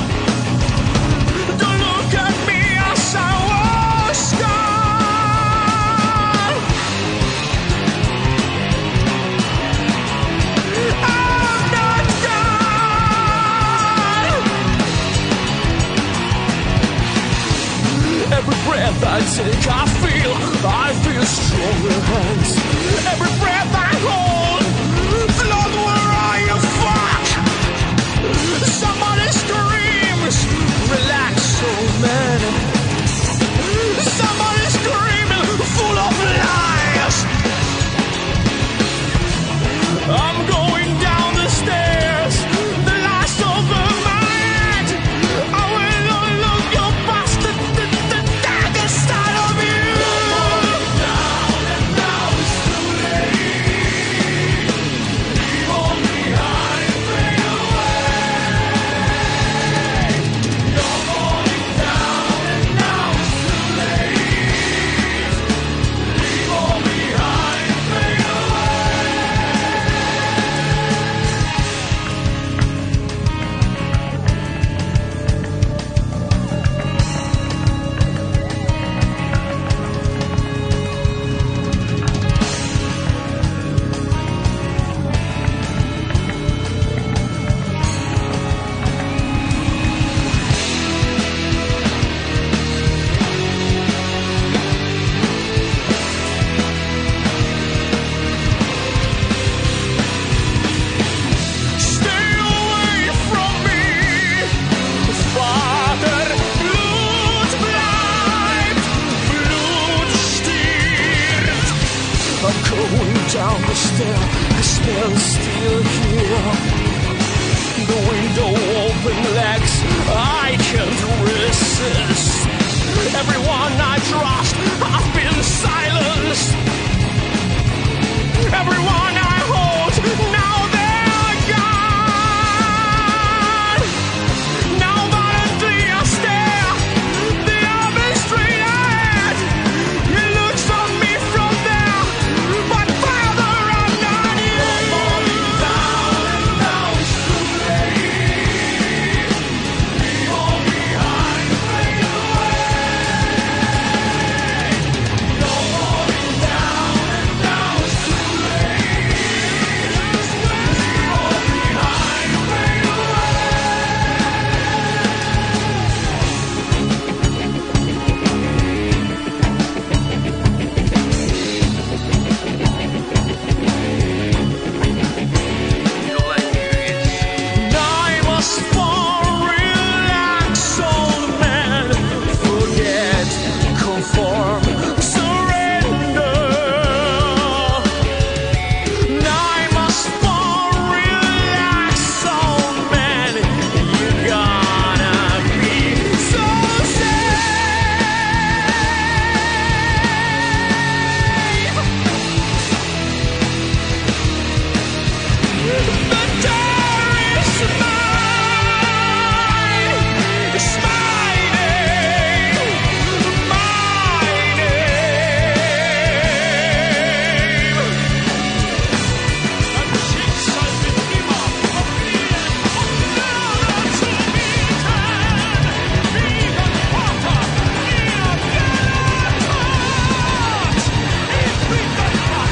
I: Don't look at me as I was gone. I'm not gone. Every breath I take, I feel stronger hands. Every breath I hold, Lord, where are you? Fuck! Somebody screams, relax, old man. Somebody screaming, full of lies. I'm going down the stairs, the last of the night. I will unlock your bastard, the dagger style of you. Down and down. Going down the stair, the smell is still here. The window open legs, I can't resist. Everyone I trust, I've been silenced. Everyone I hold, now they're gone. Now violently I stare, the oven straight ahead. It looks on me from there, but farther I'm not yet. Falling down and now it's too late. Leave all behind, fade away. No falling down and now it's too late. Leave all behind, fade away. I must fall, relax, old man. Forget, conform, surrender. I must fall, relax, old man. You're gonna be so safe. The door is mine. It's my name. My name. And she shall be given a million of love to be done. Vegan water in a gallon pot. Eat vegan pot.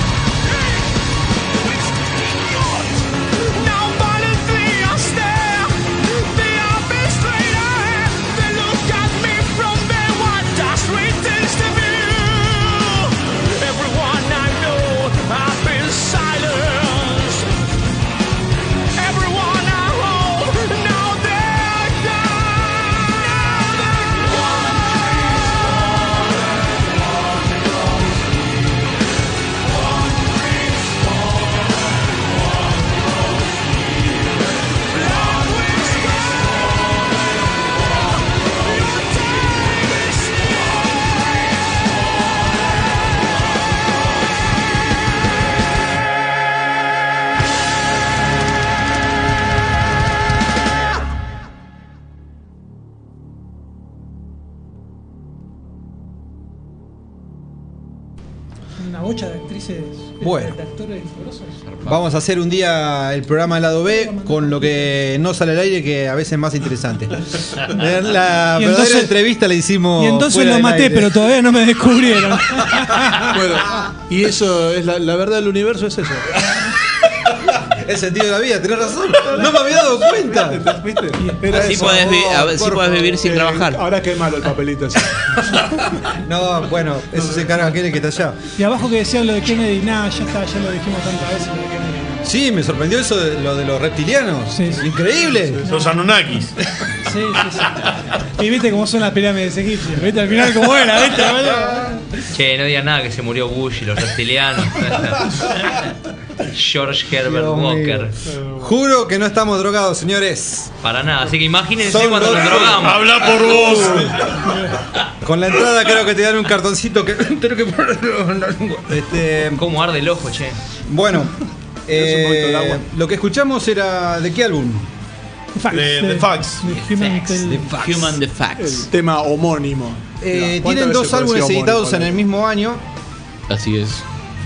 I: Now violently I stare, they are been straight ahead. They look at me from their white dust returns to view. Everyone I know, I've been silenced. Everyone I hold, now they're
G: Una bocha de actrices,
C: Bueno.
G: de actores grosos.
C: Vamos a hacer un día el programa del lado B con lo que no sale al aire, que a veces es más interesante. La
G: Y
C: verdadera
G: entonces-
C: entrevista la hicimos.
G: Y entonces
C: fuera
G: lo
C: del
G: maté,
C: aire.
G: pero todavía no me descubrieron.
F: Bueno, y eso es la verdad del universo, es eso.
C: El sentido de la vida, tenés razón. No me había dado cuenta.
F: ¿Viste? Era
E: Así
F: eso.
E: podés, así
C: por
E: podés vivir sin trabajar.
F: Ahora qué malo el papelito ese.
C: No, bueno, eso se encarga aquel que está allá.
G: Y abajo que decían lo de Kennedy, nada, ya está, ya lo dijimos tantas veces lo de Kennedy.
C: Sí, me sorprendió eso de lo de los reptilianos.
G: Sí, sí.
C: Increíble.
D: Los Anunnakis.
G: Sí, sí, sí. Y viste cómo son las pirámides egipcias, viste al final cómo era, viste.
H: Che, no digan nada que se murió Bush y los reptilianos. George Herbert
C: Dios mío.
H: Walker.
C: Juro que no estamos drogados, señores.
H: Para nada, así que imagínense
C: Son
H: cuando nos
C: los-
H: drogamos.
D: Habla por vos.
C: Con la entrada creo que te dan un cartoncito que tengo que ponerlo en la lengua.
H: ¿Cómo arde el ojo, che?
C: Bueno,
F: Es un poquito de agua.
C: lo que escuchamos era ¿de qué álbum?
D: The Facts.
E: Human the Facts.
F: El tema homónimo. ¿Cuántas
C: Tienen
F: veces
C: dos álbumes
F: pareció
C: editados
F: homónimo?
C: en el mismo año.
E: Así es.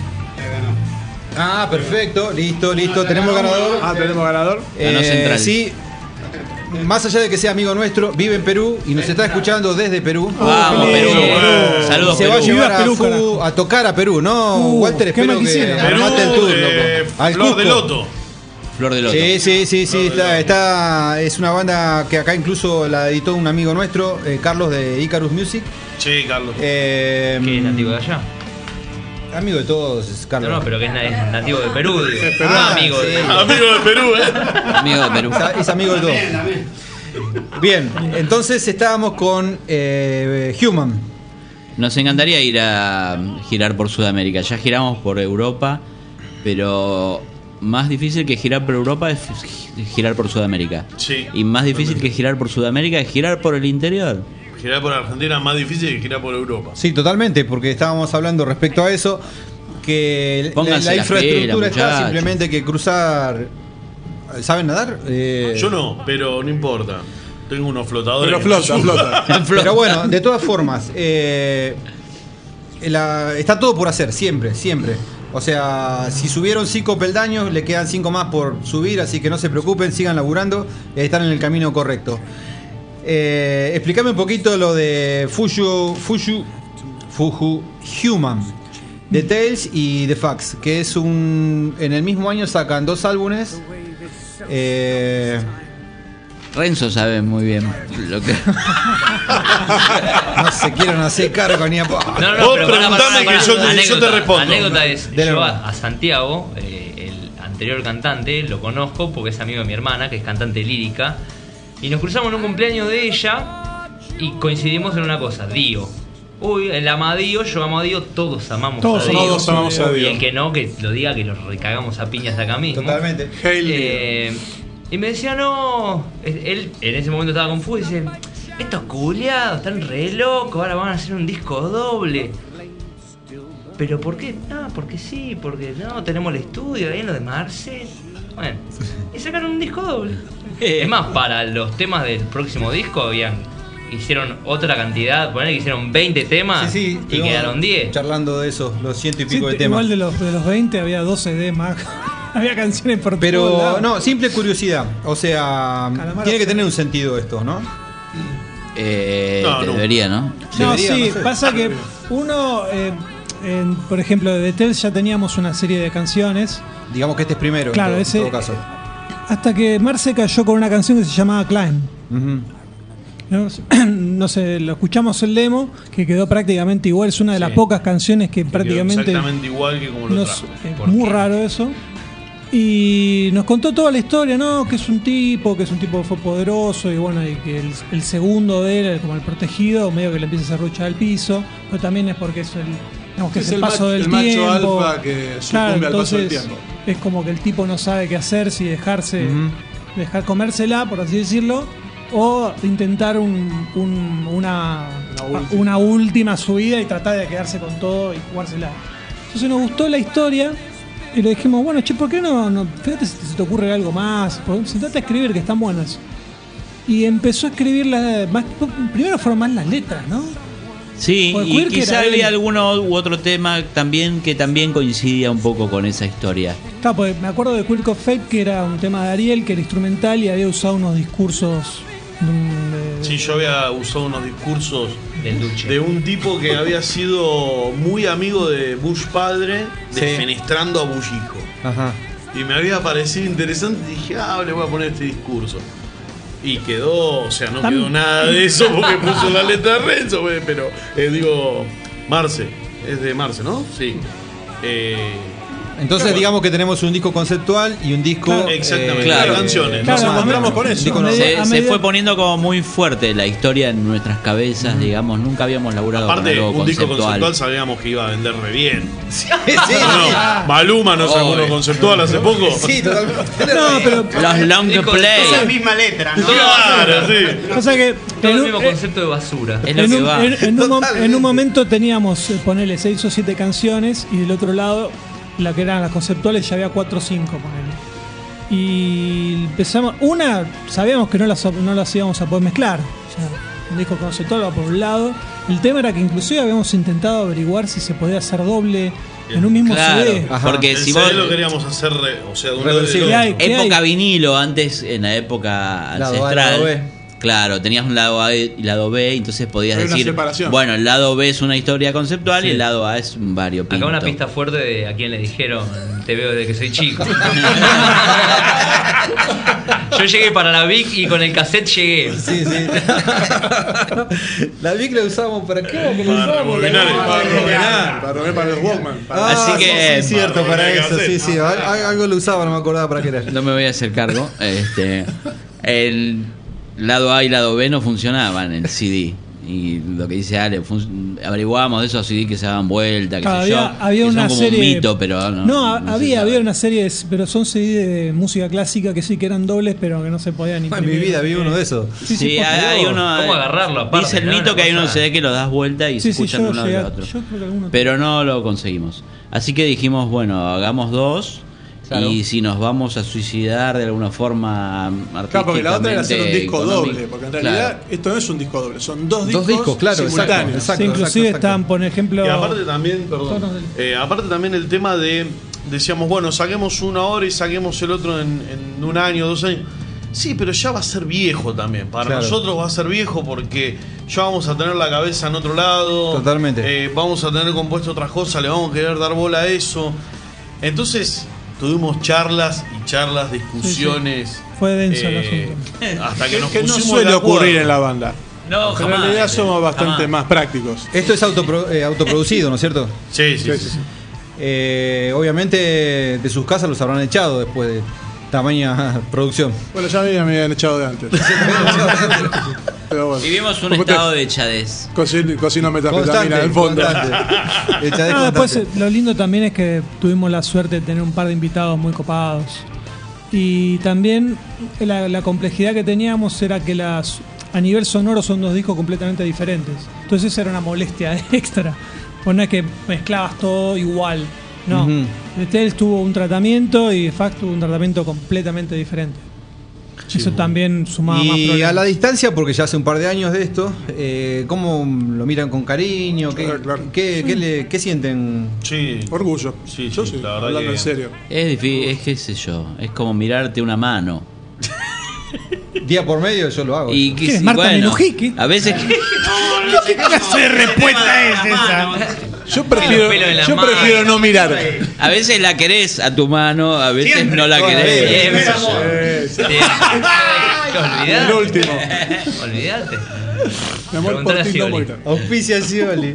C: Ah, perfecto, listo, listo. Tenemos ganador.
F: Ah, tenemos ganador.
E: Ganó Central.
C: Sí. Más allá de que sea amigo nuestro, vive en Perú y nos está escuchando desde Perú.
E: Vamos,
G: qué
E: Perú.
G: lindo.
E: Saludos,
C: Se va a
E: Perú.
C: llevar
G: Viva Perú, carajo.
C: a tocar a Perú, ¿no? Walter,
G: qué
C: espero
G: mal
C: que
G: quisiera.
C: armate el tour, loco. Al
D: Flor de
C: Cusco.
D: Loto.
E: Flor de Loto.
C: Sí, es una banda que acá incluso la editó un amigo nuestro, Carlos de Icarus Music.
D: Sí, Carlos.
H: ¿Qué es nativo de allá?
C: Amigo de todos, es Carlos.
H: No, pero que es nativo de Perú, digo. No
C: Ah,
H: amigo
C: sí.
H: de.
D: Amigo de Perú,
E: Amigo de Perú.
C: Es amigo de todos. Bien, entonces estábamos con Human.
E: Nos encantaría ir a girar por Sudamérica. Ya giramos por Europa, pero más difícil que girar por Europa es girar por Sudamérica.
D: Sí.
E: Y más difícil que girar por Sudamérica es girar por el interior.
D: Girar por Argentina es más difícil que girar por Europa.
C: Sí, totalmente, porque estábamos hablando respecto a eso, que
E: Pónganse
C: la
E: las
C: infraestructura
E: pilas,
C: está,
E: muchachos.
C: simplemente hay que cruzar. ¿Saben nadar?
D: Yo no, pero no importa. Tengo unos flotadores.
F: Pero
D: que me
F: flota,
D: ayudan.
F: flota.
C: Pero bueno, de todas formas, está todo por hacer, siempre, siempre. O sea, si subieron 5 peldaños, le quedan 5 más por subir, así que no se preocupen, sigan laburando, están en el camino correcto. Explícame un poquito lo de Fuju Human, The Tales y The Facts, que es en el mismo año sacan 2 álbumes.
E: Renzo sabe muy bien lo que...
C: No se quieren hacer cargo ni a
H: No,
D: Vos
H: pero
D: preguntame que yo te respondo.
H: Anécdota es,
C: Dele,
H: yo
C: hermano.
H: a Santiago, el anterior cantante, lo conozco porque es amigo de mi hermana, que es cantante lírica, y nos cruzamos en un cumpleaños de ella y coincidimos en una cosa, Dio. Uy, él ama a Dio, yo amo a Dio, todos amamos a Dio.
F: Todos amamos a
H: Y
F: Dio.
H: el que no, que lo diga, que lo recagamos a piñas acá mismo.
C: Totalmente.
H: Y me decía, no, él en ese momento estaba confuso y dice, estos culiados están re locos, ahora van a hacer un disco doble. ¿Pero por qué? No, porque sí, porque no, tenemos el estudio ahí en lo de Marce. Bueno, y sacaron un disco doble. Es más, para los temas del próximo disco hicieron otra cantidad, poner que hicieron 20 temas y
C: estuvimos
H: quedaron 10.
C: charlando de eso, los 100 y
G: Sí,
C: pico de temas.
G: igual de los 20 había 12 CD más. Había canciones por todos
C: Pero
G: lados.
C: no, simple curiosidad. O sea,
G: Calamaro.
C: tiene que tener un sentido esto, ¿no?
D: No.
E: Debería, ¿no?
G: No,
C: Debería,
G: sí,
C: no sé.
G: pasa que uno, por ejemplo, de The Tales ya teníamos una serie de canciones.
C: Digamos que este es primero,
G: Claro,
C: en
G: ese-
C: todo caso.
G: Hasta que Marce cayó con una canción que se llamaba Climb.
C: Ujú.
G: No sé, lo escuchamos el demo, que quedó prácticamente igual. Es una de las
D: Sí.
G: pocas canciones que
D: Quedó
G: prácticamente.
D: exactamente igual que como lo
G: Nos-
D: trajo.
G: muy raro eso. Y nos contó toda la historia, ¿no? Que es un tipo que fue poderoso y bueno, y que el segundo de él, como el protegido, medio que le empieza a hacer rucha al piso, pero también es porque es digamos que
F: Es
G: es el
F: el
G: paso
F: macho-
G: del
F: el macho
G: tiempo.
F: alfa que sucumbe al paso del tiempo.
G: Es como que el tipo no sabe qué hacer, si dejar comérsela, por así decirlo, o intentar una última subida y tratar de quedarse con todo y jugársela. Entonces nos gustó la historia y le dijimos, bueno, che, ¿por qué no fíjate si se te ocurre algo más? Sentate a escribir, que están buenas. Y empezó a escribir primero fueron más las letras, ¿no?
E: Sí,
G: Porque
E: y
G: Quirk
E: quizá
G: era él.
E: había alguno u otro tema también que también coincidía un poco con esa historia.
G: Claro, pues me acuerdo de Quirk of Fate, que era un tema de Ariel, que era instrumental y había usado unos discursos
D: Sí, yo había usado unos discursos
H: Del Duce.
D: de un tipo que había sido muy amigo de Bush padre, defenestrando a Bush hijo.
C: Ajá.
D: Y me había parecido interesante y dije, le voy a poner este discurso. Y quedó, o sea, no quedó nada de eso porque puso la letra de Renzo, pero digo, Marce, es de Marce, ¿no? Sí.
C: Entonces, digamos que tenemos un disco conceptual y un disco.
G: Claro.
D: Exactamente,
E: Claro.
D: canciones.
G: Claro,
D: Nos
G: a
D: encontramos
G: mí-
D: con
C: un
D: eso.
C: disco
G: a
C: no-
G: medida-
E: Se
G: medida-
E: fue poniendo como muy fuerte la historia en nuestras cabezas, digamos. Nunca habíamos laburado con
D: Aparte,
E: algo
D: un disco
E: conceptual.
D: conceptual sabíamos que iba a vender re bien.
C: Sí,
D: No, Maluma no sacó uno
E: Obvio.
D: conceptual hace poco.
C: sí, totalmente.
G: No, pero
E: Los long
H: Disco-
E: play.
J: Es la misma letra, ¿no?
D: Claro, sí.
G: pasa que
H: Todo
G: en
H: el
G: un-
H: mismo concepto de basura.
E: Es lo
G: en
E: que
G: un,
E: va.
G: en un momento teníamos, ponele 6 o 7 canciones y del otro lado, la que eran las conceptuales, ya había 4 o 5, ponele. Y empezamos, sabíamos que no las íbamos a poder mezclar. O sea, un disco conceptual va por un lado. El tema era que inclusive habíamos intentado averiguar si se podía hacer doble en un mismo
E: Claro,
G: CD.
E: porque
D: El
E: si
D: CD
E: vos
D: lo queríamos hacer, o sea, de un
C: Reversible.
D: lado y
G: ¿Qué
D: del otro.
G: hay?
E: época vinilo, antes en la época
C: Lado A,
E: ancestral.
C: lado B.
E: Claro, tenías un lado A y lado B, entonces podías
F: Hay una
E: decir,
F: separación.
E: bueno, el lado B es una historia conceptual y el lado A es un variopinto.
H: Acá una pista fuerte de a quien le dijeron, te veo desde que soy chico. Yo llegué para la Vic y con el cassette llegué.
C: Sí, sí. La Vic la usamos para qué? ¿Cómo la
D: Para
C: usamos?
D: rebobinar.
F: Para los Walkman.
E: Así que-
C: sí, es cierto, para
D: para
C: eso,
D: cassette.
C: sí. Algo lo usaba, no me acordaba para qué era.
E: No me voy a hacer cargo. El lado A y lado B no funcionaban en el CD. Y lo que dice Ale, averiguamos de esos CD que se daban vuelta, que
G: había
E: que
G: una
E: son como
G: serie,
E: un mito, pero no
G: había una serie, pero son CD de música clásica que sí que eran dobles, pero que no se podían imprimir.
C: En mi vida vi uno de esos.
E: Sí, hay uno.
H: ¿Cómo agarrarlo aparte?
E: Dice el
H: ¿no?
E: mito
H: Una
E: que hay
H: cosa-
E: unos CD que lo das vuelta y se escuchan de uno del otro.
G: Yo creo que alguno
E: Pero no lo conseguimos. Así que dijimos, bueno, hagamos dos.
C: Claro.
E: Y si nos vamos a suicidar de alguna forma artísticamente,
F: Claro, porque la otra era hacer un disco
E: económica,
F: doble, porque en realidad
E: claro.
F: esto no es un disco doble, son dos
C: Dos discos, claro,
F: simultáneos.
C: exacto.
G: Sí, inclusive
C: exacto.
G: están, por ejemplo,
D: Y aparte también, perdón,
G: tonos
D: aparte también el tema de, decíamos, bueno, saquemos uno ahora y saquemos el otro en 1 año, 2 años. Sí, pero ya va a ser viejo también. Para
C: Claro.
D: nosotros va a ser viejo porque ya vamos a tener la cabeza en otro lado.
C: Totalmente.
D: Vamos a tener compuesto otras cosas, le vamos a querer dar bola a eso. Entonces tuvimos charlas y charlas, discusiones.
G: fue denso el asunto.
D: Hasta que nos
F: Que no
D: pusimos
F: suele
D: de acuerdo.
F: ocurrir en la banda.
H: No,
F: En
H: jamás.
F: realidad somos bastante
H: jamás.
F: más prácticos.
C: Esto es autoproducido, ¿no es cierto?
D: Sí, sí, sí.
C: Obviamente de sus casas los habrán echado después de tamaña producción.
F: Bueno, ya a mí me habían echado de antes. Pero bueno.
E: Vivimos un
F: Como te-
E: estado de echadez.
F: Cocino metanfetamina en el fondo.
G: Después lo lindo también es que tuvimos la suerte de tener un par de invitados muy copados. Y también la complejidad que teníamos era que a nivel sonoro son dos discos completamente diferentes. Entonces esa era una molestia extra. Pues no es que mezclabas todo igual. No.
C: Ujú.
G: Este tuvo un tratamiento y Fact tuvo un tratamiento completamente diferente. Eso también sumaba más
C: Y
G: problemas.
C: a la distancia, porque ya hace un par de años de esto, ¿cómo lo miran con cariño?
F: Claro.
C: ¿Qué sienten?
D: Sí.
F: Orgullo.
D: Sí,
F: Yo
D: sí,
F: sí,
D: la verdad
F: hablando
D: que-
F: en serio.
E: Es difícil, es qué sé yo, es como mirarte una mano.
C: Día por medio yo lo hago.
E: Y
G: ¿Qué es, Marta Menujique?
E: a veces
F: ¿Qué clase de respuesta es esa? Yo
H: Pelo en la mano.
F: prefiero no mirar.
E: a veces la querés a tu mano, a veces
H: Siempre.
E: no la querés.
H: Siempre. ¿Te olvidaste?
F: El último.
H: Olvídate.
F: Mi amor,
H: Preguntale
F: por
H: a
F: ti,
H: Scioli.
F: Tomita.
C: Auspicia Scioli.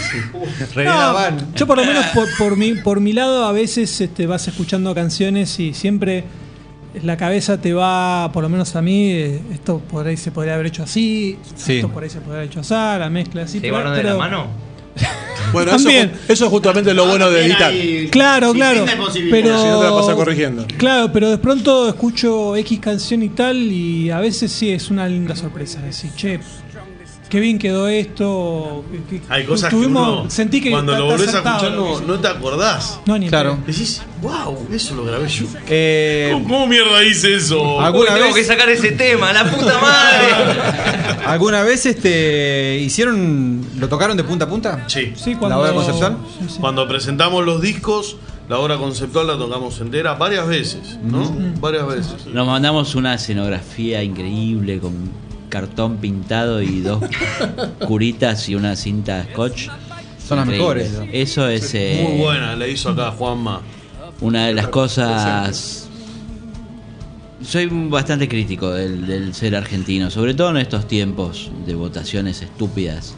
G: No, yo por lo menos por mi lado a veces vas escuchando canciones y siempre la cabeza te va, por lo menos a mí, esto por ahí se podría haber hecho así,
C: Sí.
G: esto por ahí se podría haber hecho así, la mezcla así.
H: ¿Te llevaron de la mano?
F: Bueno, eso,
G: También.
F: eso es justamente lo bueno de editar.
G: Claro, claro, pero
F: Si no te la pasas corrigiendo.
G: Claro, pero de pronto escucho X canción y tal y a veces sí es una linda sorpresa decir, che, qué bien quedó esto.
D: Hay cosas
G: tuvimos,
D: que uno,
G: sentí que
D: cuando
G: está-
D: lo
G: está
D: volvés a
G: acertado
D: escuchar
G: lo que
D: no te acordás.
G: No, ni en
C: Claro.
G: pedo.
D: Decís, wow, eso lo grabé yo.
C: Eh,
D: ¿Cómo mierda hice eso?
H: Uy,
C: ¿Alguna
H: tengo
C: vez?
H: que sacar ese tema, la puta madre.
C: ¿Alguna vez lo tocaron de punta a punta?
D: Sí.
G: Sí, cuando,
C: ¿La obra conceptual?
G: sí, sí.
D: Cuando presentamos los discos, la obra conceptual la tocamos entera varias veces, ¿no? Varias veces.
E: Nos mandamos una escenografía increíble con cartón pintado y 2 curitas y una cinta scotch.
C: Son las
E: Increíble.
C: mejores.
E: Eso es
D: Muy buena, la hizo acá Juanma.
E: una de las cosas. Soy bastante crítico del ser argentino, sobre todo en estos tiempos de votaciones estúpidas.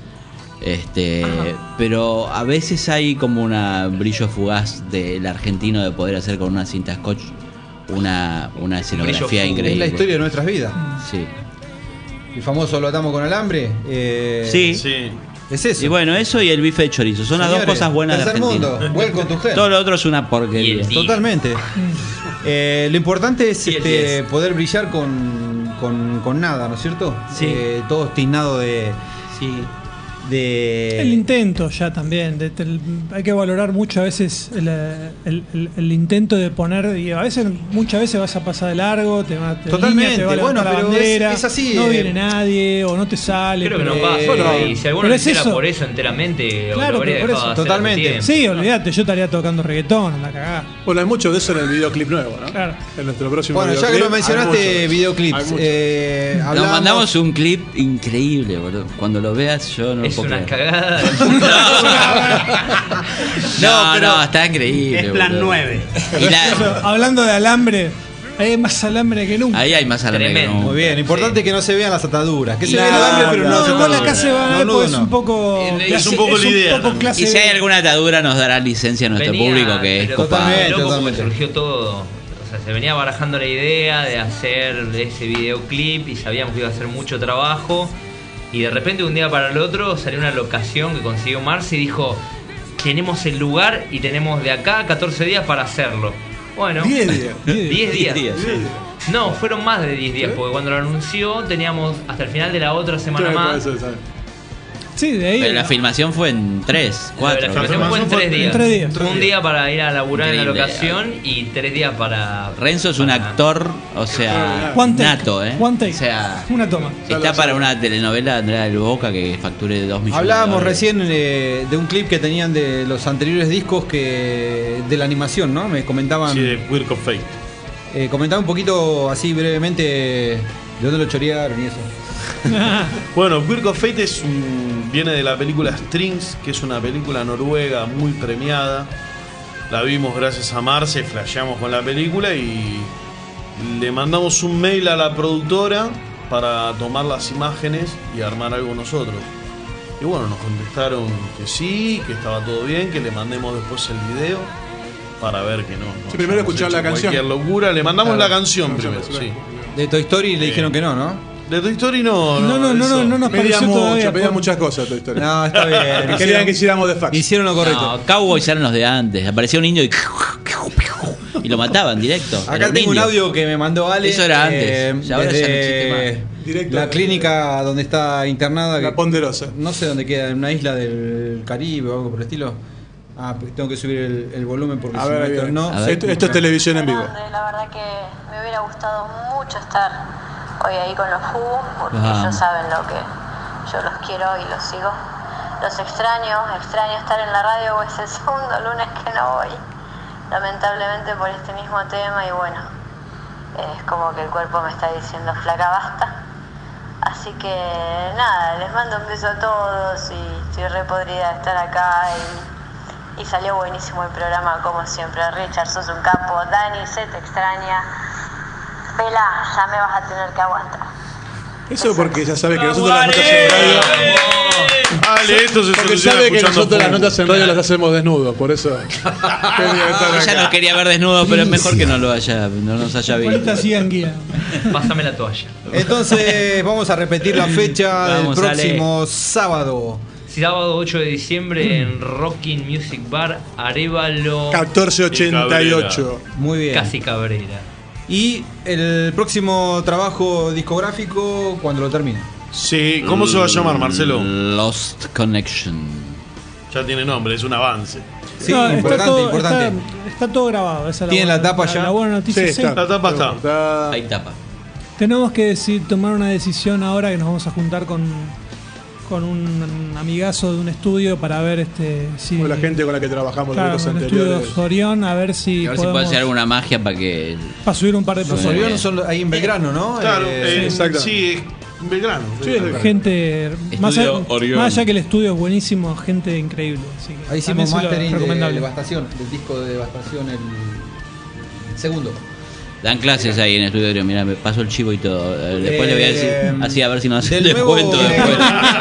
E: Pero a veces hay como una brillo fugaz del argentino de poder hacer con una cinta scotch una escenografía
H: fugaz.
E: increíble.
C: Es la historia de nuestras vidas.
E: Sí.
C: El famoso lo atamos con alambre.
E: Sí.
D: Sí.
C: Es eso.
E: Y bueno, eso y el bife de chorizo son las dos
C: Señores,
E: cosas buenas de
C: tercer
E: Argentina.
C: mundo, welcome to hell.
E: Todo lo otro es una
H: Y
E: porquería.
H: el día.
C: Totalmente. Lo importante es
H: Y el 10.
C: poder brillar con nada, ¿no es cierto?
E: Sí.
C: Todo tiznado de.
E: Sí.
G: El intento ya también. Hay que valorar mucho a veces el intento de poner. Y a veces, muchas veces vas a pasar de largo, te
C: Totalmente,
G: te va a levantar
C: bueno,
G: la
C: pero
G: bandera,
C: es así,
G: no viene nadie o no te sale.
H: Creo que no
G: pero-
H: pasa.
F: bueno,
H: y si alguno
G: pero
H: lo
G: es
H: hiciera
G: eso.
H: por eso enteramente,
G: Claro,
H: lo habría
G: pero por
H: dejado
G: eso.
H: de hacer hace
C: Totalmente.
H: tiempo.
G: Sí, olvídate, yo estaría tocando reggaetón, la cagada.
F: Bueno, hay mucho de eso en el videoclip nuevo, ¿no?
G: Claro.
F: En nuestro próximo
C: Bueno, ya
F: videoclip.
C: que lo mencionaste,
F: hay mucho de eso.
C: videoclips.
F: Hay mucho.
E: Nos
C: Hablamos-
E: mandamos un clip increíble, boludo. Cuando lo veas, yo no lo
H: Es
E: puedo
H: una
E: creer.
H: cagada.
E: No, está increíble.
J: Es plan
E: boludo.
J: 9.
E: Y la-
G: Hablando de alambre, hay más alambre que nunca.
E: ahí hay más alambre que
H: Tremendo.
E: nunca.
C: Muy bien, importante
H: Sí.
C: que no se vean las ataduras. Que se
E: No,
C: vea el alambre, pero no,
G: No,
C: las
G: igual
C: ataduras.
G: acá se van a ver
C: No,
G: porque es
C: no.
G: un poco.
D: Es un poco la idea también.
G: clase
E: Y si hay
G: B.
E: alguna atadura, nos dará licencia a nuestro
H: Venía,
E: público, que es
H: pero
E: copado.
C: Totalmente,
H: loco porque
C: totalmente.
H: surgió todo. O sea, se venía barajando la idea de hacer ese videoclip y sabíamos que iba a ser mucho trabajo. Y de repente un día para el otro salió una locación que consiguió Marce y dijo, tenemos el lugar y tenemos de acá 14 días para hacerlo. Bueno,
F: 10 días.
H: 10 días.
C: Sí.
H: No, fueron más de 10 días, porque cuando lo anunció teníamos hasta el final de la otra semana más.
G: Sí, de ahí.
E: Pero la filmación fue en 3, 4.
H: La filmación fue en 3 días.
G: En 3 días.
H: Un día para ir a laburar en la
E: Increíble.
H: locación y 3 días para...
E: Renzo es un actor, o sea,
G: One take.
E: nato, ¿eh?
G: One take.
E: O sea,
G: Una toma.
E: está para una telenovela de Andrea del Boca que facture 2 millones.
C: Hablábamos
E: de dólares.
C: recién de un clip que tenían de los anteriores discos que de la animación, ¿no? Me comentaban.
D: Sí, de Quirk of Fate.
C: Comentaba un poquito así brevemente de dónde lo chorearon y eso.
D: Bueno, Quirk of Fate viene de la película Strings, que es una película noruega muy premiada. La vimos gracias a Marce, flasheamos con la película y le mandamos un mail a la productora para tomar las imágenes y armar algo nosotros. Y bueno, nos contestaron que sí, que estaba todo bien, que le mandemos después el video para ver que no.
F: Sí, primero escuchar la canción.
D: Cualquier locura, le mandamos
C: Claro.
D: la canción primero, sí.
C: De Toy Story le dijeron que no, ¿no?
D: De Toy Story no.
G: No nos
F: Pedía
G: pareció todavía.
F: pedía muchas cosas Toy Story.
C: No, está bien.
F: Querían que hiciéramos de fax.
C: Hicieron lo correcto.
E: No, Cowboys eran los de antes. Aparecía un niño y lo mataban directo. Era
C: Acá tengo un
E: indio.
C: audio que me mandó Ale.
E: Eso era antes, ya ahora ya no existe
F: Directo
C: la
F: de-
C: clínica donde está internada.
F: La
C: que
F: Ponderosa.
C: no sé dónde queda, en una isla del Caribe o algo por el estilo. Ah, pues tengo que subir el volumen porque
F: A
C: si
F: ver,
C: no,
F: ahí
C: esto
F: viene.
C: no.
E: A ver.
F: Esto es televisión en vivo.
L: La verdad que me hubiera gustado mucho estar hoy ahí con los Who, porque
E: Ajá.
L: ellos saben lo que yo los quiero y los sigo. Los extraño estar en la radio, pues es el segundo lunes que no voy, lamentablemente por este mismo tema y bueno, es como que el cuerpo me está diciendo flaca basta. Así que nada, les mando un beso a todos y estoy re podrida de estar acá y salió buenísimo el programa como siempre. Richard, sos un capo. Dani, se te extraña. Pela, ya me vas a tener que aguantar.
F: Eso porque ya sabe que nosotros las notas en radio.
D: Dale, esto se
F: Porque
D: soluciona
F: sabe que
D: escuchando
F: nosotros las
D: fútbol.
F: notas en radio las hacemos desnudos, por eso. quería estar
E: Ella
F: acá.
E: nos quería ver desnudo, pero es mejor que no nos haya
G: Ahorita
E: visto.
G: sigan guía.
H: Pásame la toalla.
C: Entonces vamos a repetir la fecha
E: Vamos,
C: del próximo sábado.
H: Sábado 8 de diciembre en Rocking Music Bar, Arévalo,
F: 1488.
C: Muy bien.
H: Casi Cabrera.
C: Y el próximo trabajo discográfico cuando lo termine.
D: Sí, ¿cómo se va a llamar, Marcelo?
E: Lost Connection.
D: Ya tiene nombre, es un avance.
C: Sí,
G: No,
C: importante, importante.
G: Está todo grabado. Esa es
C: ¿Tiene la tapa ya?
G: La buena noticia,
F: Sí,
G: sí.
F: está.
D: La tapa está.
E: Ahí tapa.
G: Tenemos que tomar una decisión ahora que nos vamos a juntar con un amigazo de un estudio para ver si
F: Con la gente con la que trabajamos
G: claro,
F: los
G: con el
F: anteriores.
G: estudio Sorión, a ver si
E: A ver si puede
G: podemos
E: hacer alguna magia para que.
G: para subir un par de
C: Los
G: personas.
C: Oriones son ahí en Belgrano, ¿no?
D: Claro,
F: exacto.
D: sí, Belgrano.
F: Sí, es Belgrano.
G: Gente más
B: Estudio
G: allá,
B: Orión.
G: más allá que el estudio es buenísimo, gente increíble. Así que
C: Ahí hicimos
G: también se lo
C: mastering de
G: recomendable.
C: Devastación, del disco de Devastación, el segundo.
E: Dan clases ahí en el estudio. Mira, me paso el chivo y todo. Después le voy a decir. Así a ver si nos hacen
C: del nuevo-
E: descuento después.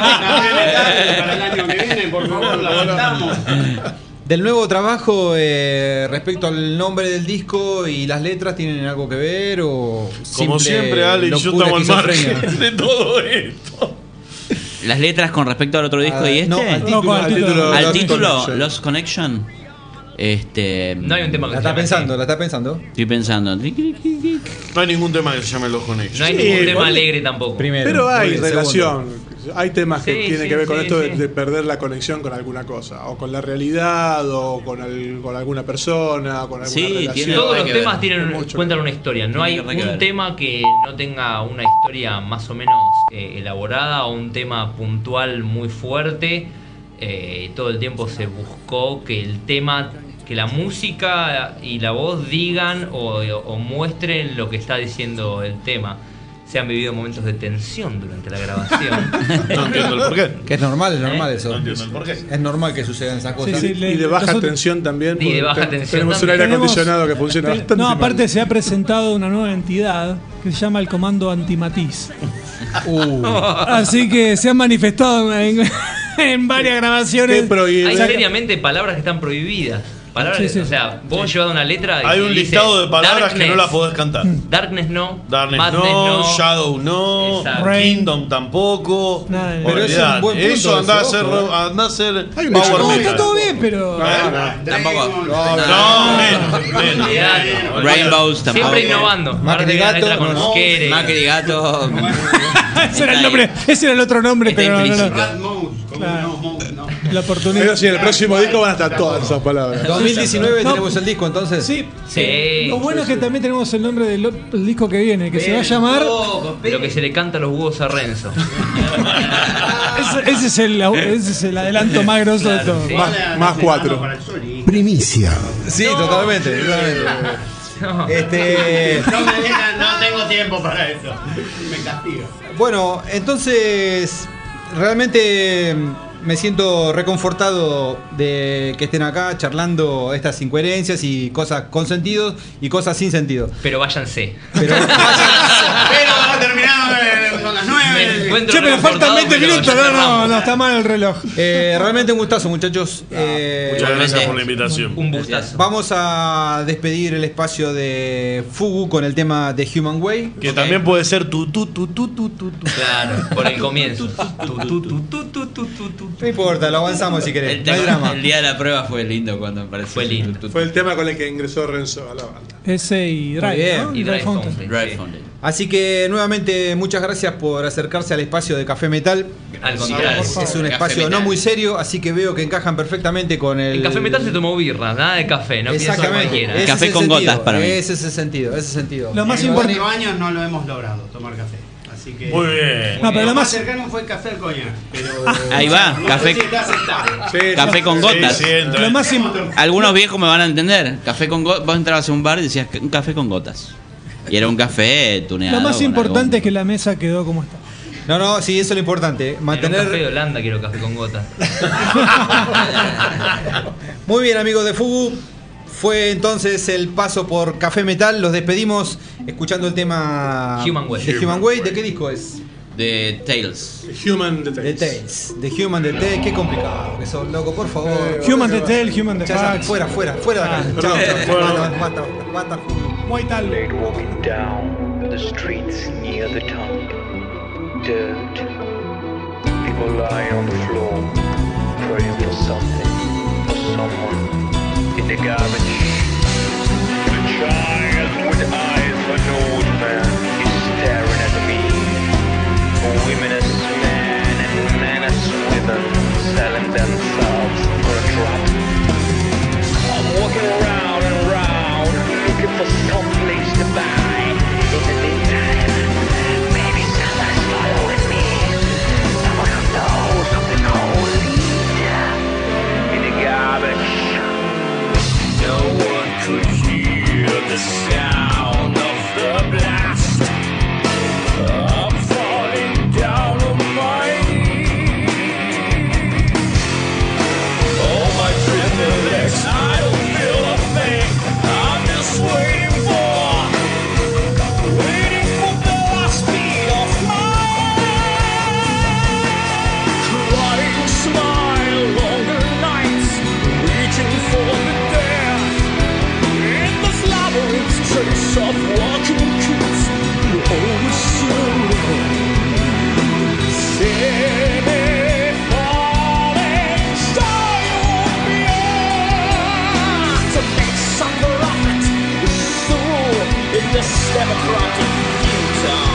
J: Para el año que viene, por favor, la aguantamos.
C: Del nuevo trabajo, respecto al nombre del disco y las letras, ¿tienen algo que ver o
D: Como
C: simple
D: siempre, Ale y yo
C: locura,
D: estamos al
C: esquizofrenia?
D: margen de todo esto.
E: Las letras con respecto al otro disco y este.
C: No, al
G: No, con el título.
E: Al
F: Lost
E: título,
F: Connection.
E: Lost Connection.
H: No hay un tema que
C: La
H: se
C: está
H: llame
C: pensando,
H: así.
C: la está pensando.
E: Estoy pensando.
D: No hay ningún tema que se llame Los Connection.
H: No hay
F: Sí,
H: ningún tema
F: igual-
H: alegre tampoco.
C: Primero.
F: Pero hay
C: Muy bien,
F: relación. Hay temas que
H: Sí,
F: tienen
H: sí,
F: que ver con
H: sí,
F: esto
H: sí.
F: de perder la conexión con alguna cosa. O con la realidad, o con alguna persona, con alguna
E: Sí,
F: relación.
E: tiene-
H: Todos
E: hay
H: los
E: que
H: temas
E: ver.
H: tienen,
F: Mucho
H: cuentan
F: que
H: una historia. No hay
E: Tiene que
H: un
E: ver.
H: tema que no tenga una historia más o menos elaborada o un tema puntual muy fuerte. Todo el tiempo se buscó que el tema, que la música y la voz digan o muestren lo que está diciendo el tema. Se han vivido momentos de tensión durante la grabación.
D: No entiendo el porqué.
C: Que es normal eso.
D: No entiendo el porqué.
C: Es normal que sucedan esas cosas.
G: Sí,
F: Y de baja
G: nosotros-
F: tensión también.
H: Y de
F: porque
H: baja tensión
F: tenemos un
H: también.
F: aire acondicionado que funciona bastante
G: No,
F: mal.
G: aparte se ha presentado una nueva entidad que se llama el Comando Antimatiz. Así que se han manifestado en varias grabaciones.
F: ¿Qué prohíbe?
H: Hay seriamente palabras que están prohibidas. Palabras,
G: Sí, sí.
H: o sea, vos llevas una letra.
D: Hay
H: que
D: un
H: dice
D: listado de palabras
H: Darkness,
D: que no la podés cantar.
H: Darkness no.
D: Darkness
H: Madness
D: no, Shadow no,
H: Exacto.
D: Kingdom tampoco.
G: Nada de-
C: Pero es un buen punto
D: Eso anda a
C: ese,
D: ser,
C: ojo,
D: anda a ser
F: Hay un
D: power
F: hecho.
G: No,
D: metal.
G: está todo bien, pero.
E: Tampoco.
D: No, menos.
H: Olvidate.
E: Rainbows tampoco.
H: Siempre innovando.
C: Macri
H: Ahora tenés la
C: Gato,
H: letra con
C: no.
H: Skere.
E: Macri Gato.
G: Ese era el nombre, ese era el otro nombre,
E: Está
G: pero no, no,
E: implícito.
J: Rat Mode, como
G: Claro.
J: no, Mode, no.
G: la oportunidad.
F: Pero sí, en el próximo disco van a estar todas esas palabras.
C: 2019
G: No.
C: tenemos el disco entonces.
G: Sí,
H: Sí.
G: lo bueno es que también tenemos el nombre del disco que viene, que se va a llamar.
H: Lo que se le canta a los huevos a Renzo.
G: Ese es el adelanto más grosso de todo.
H: Sí.
F: Más 4.
J: Para el solista.
A: Primicia.
C: Sí, totalmente.
H: No.
J: No me dejan, no tengo tiempo para eso. Me castiga.
C: Bueno, entonces realmente me siento reconfortado de que estén acá charlando estas incoherencias y cosas con sentido y cosas sin sentido.
H: Pero váyanse.
C: Pero
J: Pero terminamos con las 9.
G: Che, pero faltan 20 minutos, no, está mal el reloj.
C: realmente un gustazo, muchachos.
D: Muchas gracias por la invitación.
H: Un bustazo.
C: Vamos a despedir el espacio de Fugu con el tema de Human Way.
D: Que también puede ser tu.
H: Claro, por el comienzo.
C: No importa, lo avanzamos si querés.
E: El,
C: No hay drama.
E: el día de la prueba fue lindo cuando me pareció.
H: Fue lindo.
F: Fue el tema con el que ingresó Renzo a la banda.
G: Ese y
C: Muy
G: Drive,
C: bien.
G: ¿no?
H: Y Drive
G: Fountain.
H: Fountain.
E: Drive Fountain.
C: Así que nuevamente muchas gracias por acercarse al espacio de Café Metal.
H: Al contrario.
C: Es un
E: Café
C: espacio
E: Metal.
C: no muy serio, así que veo que encajan perfectamente con el.
H: En Café Metal se tomó birra, nada de café, no pienso
C: Exactamente.
H: cualquiera.
C: Ese
E: Café
C: es el
E: con
C: sentido,
E: gotas para mí.
C: Ese es el sentido, ese sentido.
G: Lo más
J: En
G: importante.
J: 4 años no lo hemos logrado, tomar café. Así que.
D: Muy bien.
G: No, pero
J: Lo
G: lo
J: más
G: más.
J: cercano fue el café al coñac. Pero.
E: Ahí va,
J: No
E: café-
J: sé si está aceptable.
E: Café con gotas.
D: Sí, entra.
G: Lo más
E: Algunos viejos me van a entender. Café con gotas. Vos entrabas a un bar y decías un café con gotas. Y era un café tuneado.
G: Lo más
E: con
G: importante es
E: algo.
G: que la mesa quedó como está.
C: No, sí, eso es lo importante.
H: En un café de
C: Mantener.
H: Holanda quiero café con gotas.
C: Muy bien, amigos de Fugu. Fue entonces el paso por Café Metal. Los despedimos escuchando el tema
H: Human Way.
C: de Human Way. ¿De qué disco es?
E: De Tales.
F: Human
C: The
F: Details.
C: Tales. The Human The Tales. Qué complicado que son, loco, por favor.
G: Human the Tale, Human the
C: Ya,
G: Facts.
C: fuera de acá. Chao, chao. Basta.
G: Muy tal.
M: Late walking down the streets near the town. Dirt. People lying on the floor, praying for something, for someone. In the garbage. The child with eyes for an old man is staring at me. Women as men and men as women, selling themselves for a drop. I'm walking around and round, looking for some place to buy. In the meantime, maybe someone's following me. Someone who knows something holy. In the garbage, no one could hear the sound of the blast. I'm falling down on my knees. Oh, my dripping legs, I don't feel a thing. I'm just waiting for the last beat of mine. Crying smile on the nights, reaching for the dead. In this labyrinth, trace of walking kids, you always see. Singing, falling, starting me to make some profit. Soul in this democratic future.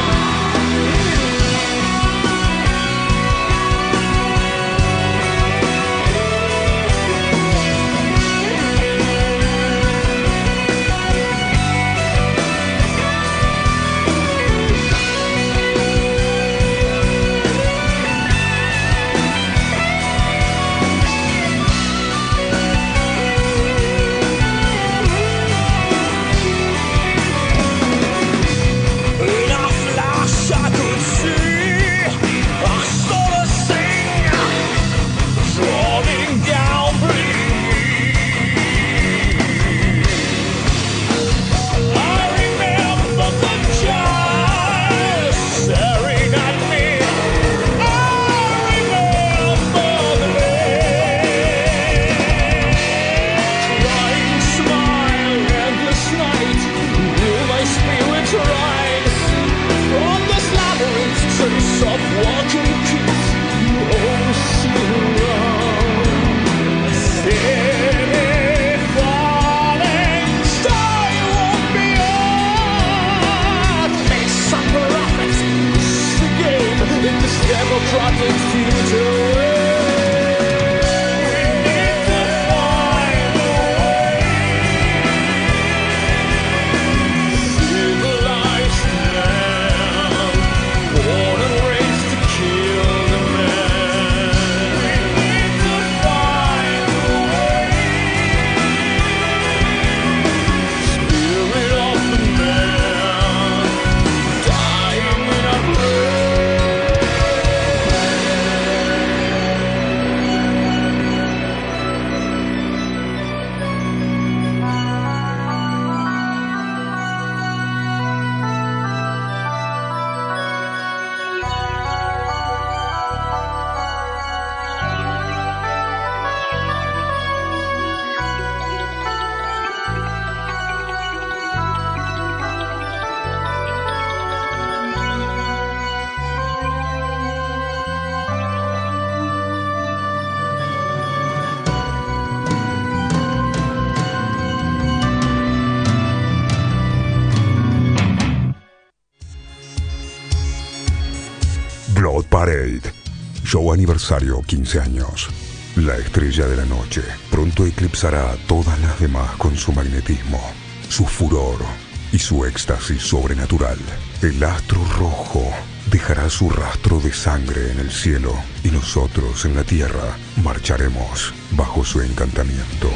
N: Show aniversario 15 años. La estrella de la noche pronto eclipsará a todas las demás con su magnetismo, su furor y su éxtasis sobrenatural. El astro rojo dejará su rastro de sangre en el cielo y nosotros en la tierra marcharemos bajo su encantamiento.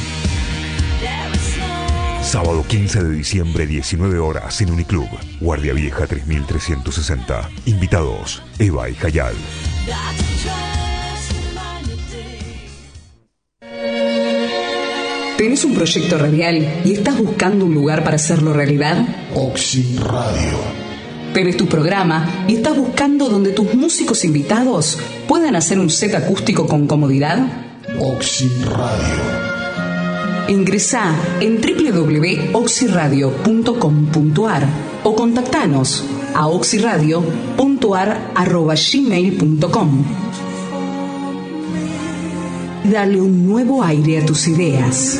N: Sábado 15 de diciembre, 19 horas en Uniclub, Guardia Vieja 3360. Invitados, Eva y Hayal.
O: ¿Tenés un proyecto radial y estás buscando un lugar para hacerlo realidad?
A: Oxy Radio.
O: ¿Tenés tu programa y estás buscando donde tus músicos invitados puedan hacer un set acústico con comodidad?
A: Oxy Radio.
O: Ingresá en www.oxyradio.com.ar o contactanos a oxyradio.ar@gmail.com. Dale un nuevo aire a tus ideas.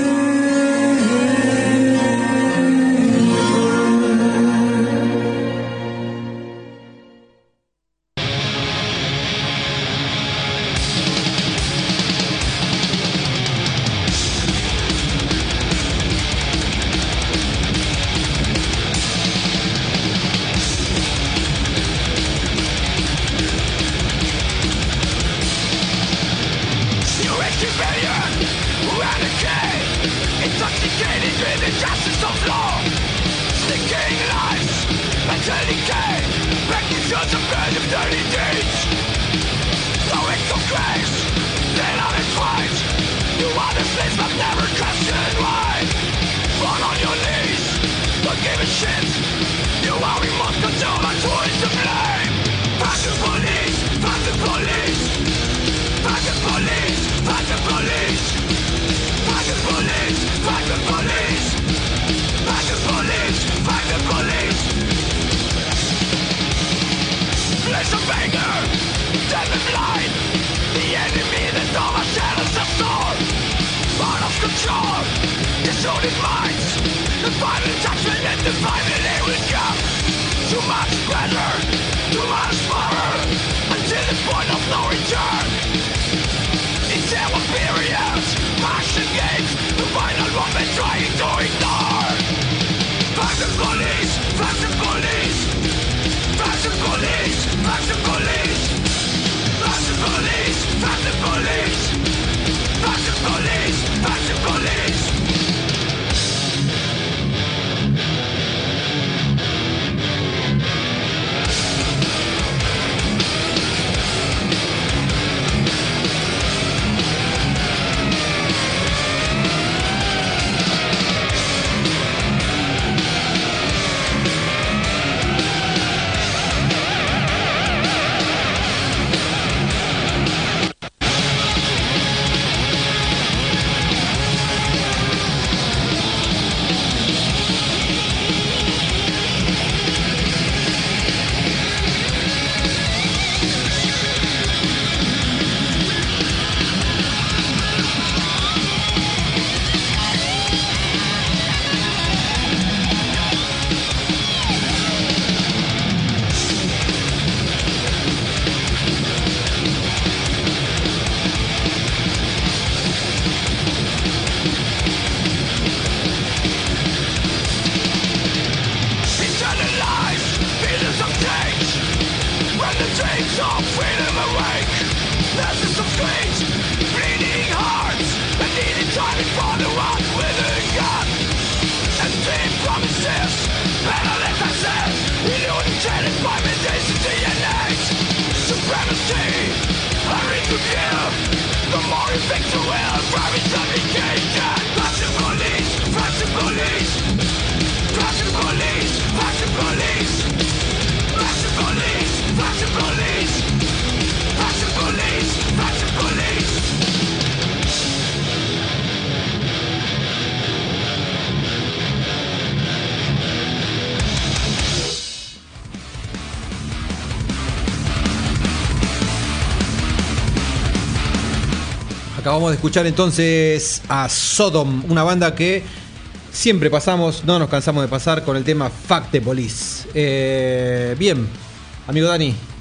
C: Acabamos de escuchar entonces a Sodom, una banda que siempre pasamos, no nos cansamos de pasar con el tema Fuck the Police. Bien, amigo Dani,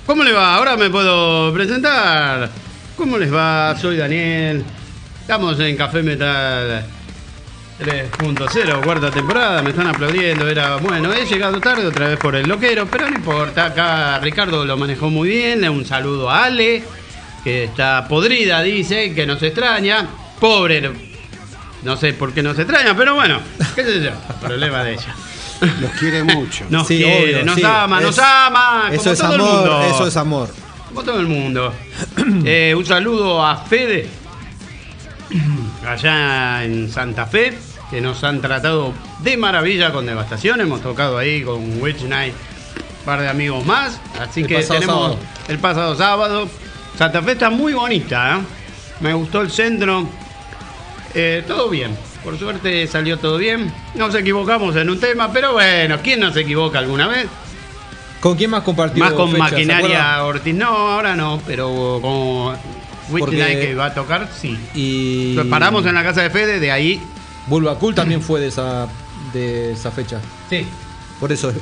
J: ¿Cómo le va? Ahora me puedo presentar. ¿Cómo les va? Soy Daniel. Estamos en Café Metal 3.0, cuarta temporada. Me están aplaudiendo. Bueno, he llegado tarde otra vez por el loquero, pero no importa. Acá Ricardo lo manejó muy bien. Un saludo a Ale, que está podrida, dice, que nos extraña. Pobre, no sé por qué nos extraña, pero bueno, qué sé yo, problema de ella.
A: Los quiere mucho.
J: Nos
C: Sí,
J: quiere,
C: obvio,
J: nos
C: sí.
J: ama, nos
C: Es-
J: ama.
C: Eso
J: Como
C: es
J: todo el
C: amor,
J: mundo.
C: eso es amor.
J: Como todo el mundo. Un saludo a Fede, allá en Santa Fe, que nos han tratado de maravilla con Devastación. Hemos tocado ahí con Witch Night, un par de amigos más. Así
C: El
J: que
C: pasado
J: tenemos
C: sábado.
J: el pasado sábado. Santa Fe está muy bonita, ¿eh? Me gustó el centro. Todo bien. Por suerte salió todo bien. Nos equivocamos en un tema, pero bueno, ¿quién no se equivoca alguna vez?
C: ¿Con quién más compartió
J: Más con
C: fecha, se
J: Maquinaria
C: acuerda?
J: Ortiz. No, ahora no, pero con
C: Porque-
J: Whitney que va a tocar, sí.
C: Y
J: Nos paramos en la casa de Fede, de ahí.
C: Bulba Cool también fue de esa fecha.
J: Sí.
C: Por eso,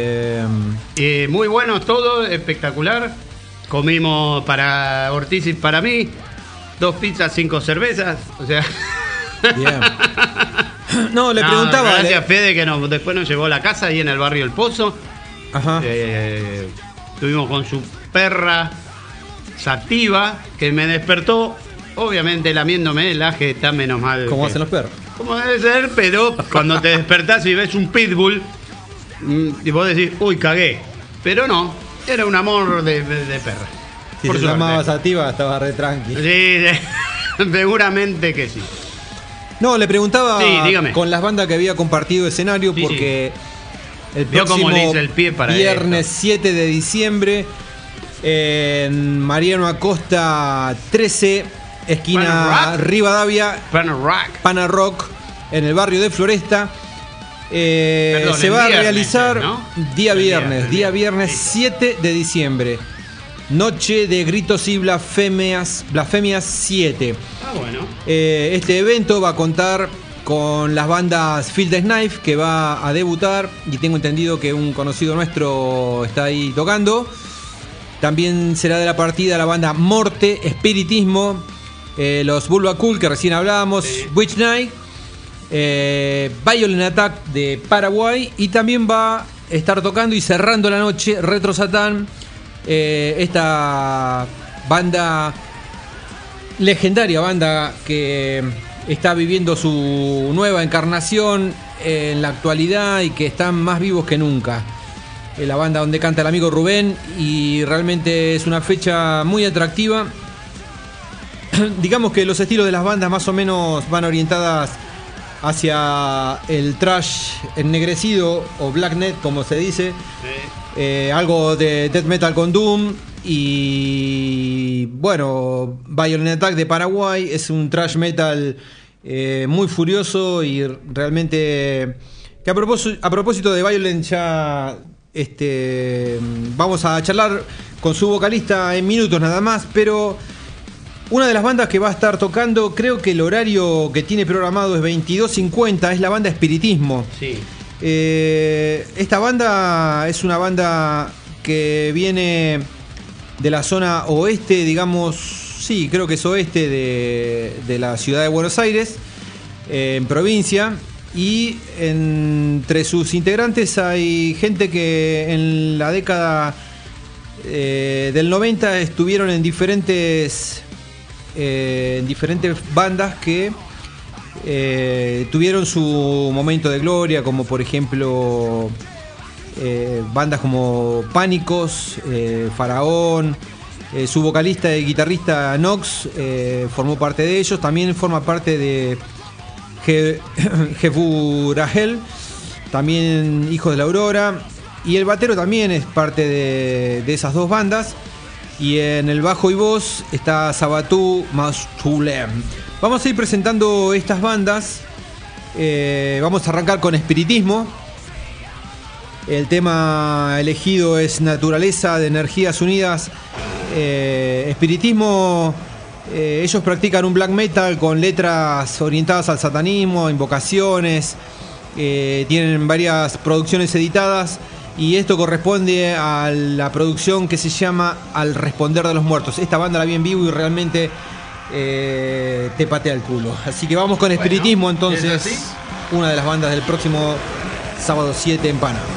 J: Muy bueno todo, espectacular. Comimos para Ortiz y para mí 2 pizzas, 5 cervezas. O sea.
C: bien. No, le preguntaba.
J: Gracias a Fede que después nos llevó a la casa ahí en el barrio El Pozo.
C: Ajá.
J: Estuvimos con su perra Sativa, que me despertó, obviamente lamiéndome el aje, está menos mal.
C: Como hacen los perros.
J: Como debe ser, pero cuando te despertás y ves un pitbull, y vos decís, uy, cagué. Pero no, era un amor de perra.
C: Si
J: Por
C: se
J: suerte.
C: llamaba Sativa, estaba re tranqui.
J: Sí, seguramente que sí.
C: No, le preguntaba
J: Sí, dígame.
C: con las bandas que había compartido escenario,
J: Sí,
C: porque el
J: Vio
C: próximo
J: cómo le hice el pie para
C: viernes 7 de diciembre en Mariano Acosta 13, esquina
J: Pana Rock.
C: Rivadavia, Pana Rock, en el barrio de Floresta.
J: Perdón,
C: Se
J: el
C: va a
J: viernes,
C: realizar
J: ¿no?
C: día
J: El
C: viernes,
J: día,
C: día viernes 7 de diciembre. Noche de gritos y blasfemias 7.
J: Ah, bueno.
C: Este evento va a contar con las bandas Field Knife, que va a debutar, y tengo entendido que un conocido nuestro está ahí tocando. También será de la partida la banda Morte, Espiritismo, los Bulba Cool, que recién hablábamos, Witch Night, Violent Attack de Paraguay, y también va a estar tocando y cerrando la noche Retro Satán, esta banda, legendaria banda que está viviendo su nueva encarnación en la actualidad y que están más vivos que nunca. La banda donde canta el amigo Rubén, y realmente es una fecha muy atractiva. Digamos que los estilos de las bandas más o menos van orientadas hacia el thrash ennegrecido o blacknet, como se dice. Algo de death metal con doom. Y bueno, Violent Attack de Paraguay es un thrash metal muy furioso, y realmente que a propósito de Violent ya vamos a charlar con su vocalista en minutos nada más, pero una de las bandas que va a estar tocando, creo que el horario que tiene programado es 22:50, es la banda Espiritismo.
J: Sí.
C: Esta banda es una banda que viene de la zona oeste, digamos, sí, creo que es oeste de la ciudad de Buenos Aires, en provincia, y entre sus integrantes hay gente que en la década del 90 estuvieron en diferentes bandas que tuvieron su momento de gloria, como por ejemplo bandas como Pánicos, Faraón, su vocalista y guitarrista Nox formó parte de ellos. También forma parte de Jefu Rahel, también Hijos de la Aurora, y el batero también es parte de esas dos bandas. Y en el bajo y voz está Sabatú Mastulem. Vamos a ir presentando estas bandas. Vamos a arrancar con Espiritismo. El tema elegido es Naturaleza de Energías Unidas. Espiritismo, ellos practican un black metal con letras orientadas al satanismo, invocaciones. Tienen varias producciones editadas Y esto corresponde a la producción que se llama Al Responder de los Muertos. Esta banda la vi en vivo y realmente te patea el culo. Así que vamos con Espiritismo, entonces, una de las bandas del próximo sábado 7 en Pana.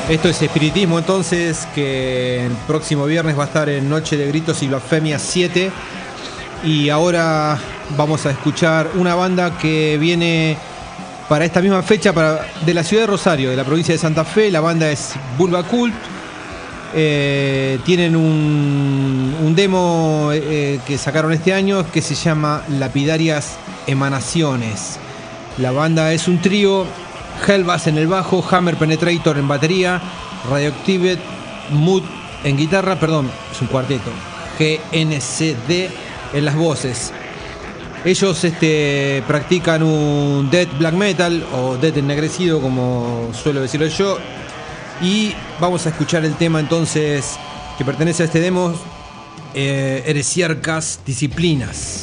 C: Esto es Espiritismo, entonces, que el próximo viernes va a estar en Noche de Gritos y Blasfemias 7. Y ahora vamos a escuchar una banda que viene para esta misma fecha de la ciudad de Rosario, de la provincia de Santa Fe. La banda es Vulva Cult. Tienen un demo que sacaron este año que se llama Lapidarias Emanaciones. La banda es un trío: Hellbass en el bajo, Hammer Penetrator en batería, Radioactive Mood en guitarra, perdón, es un cuarteto, GNCD en las voces. Ellos practican un death black metal o death ennegrecido, como suelo decirlo yo. Y vamos a escuchar el tema entonces que pertenece a este demo, Heresiarcas Disciplinas.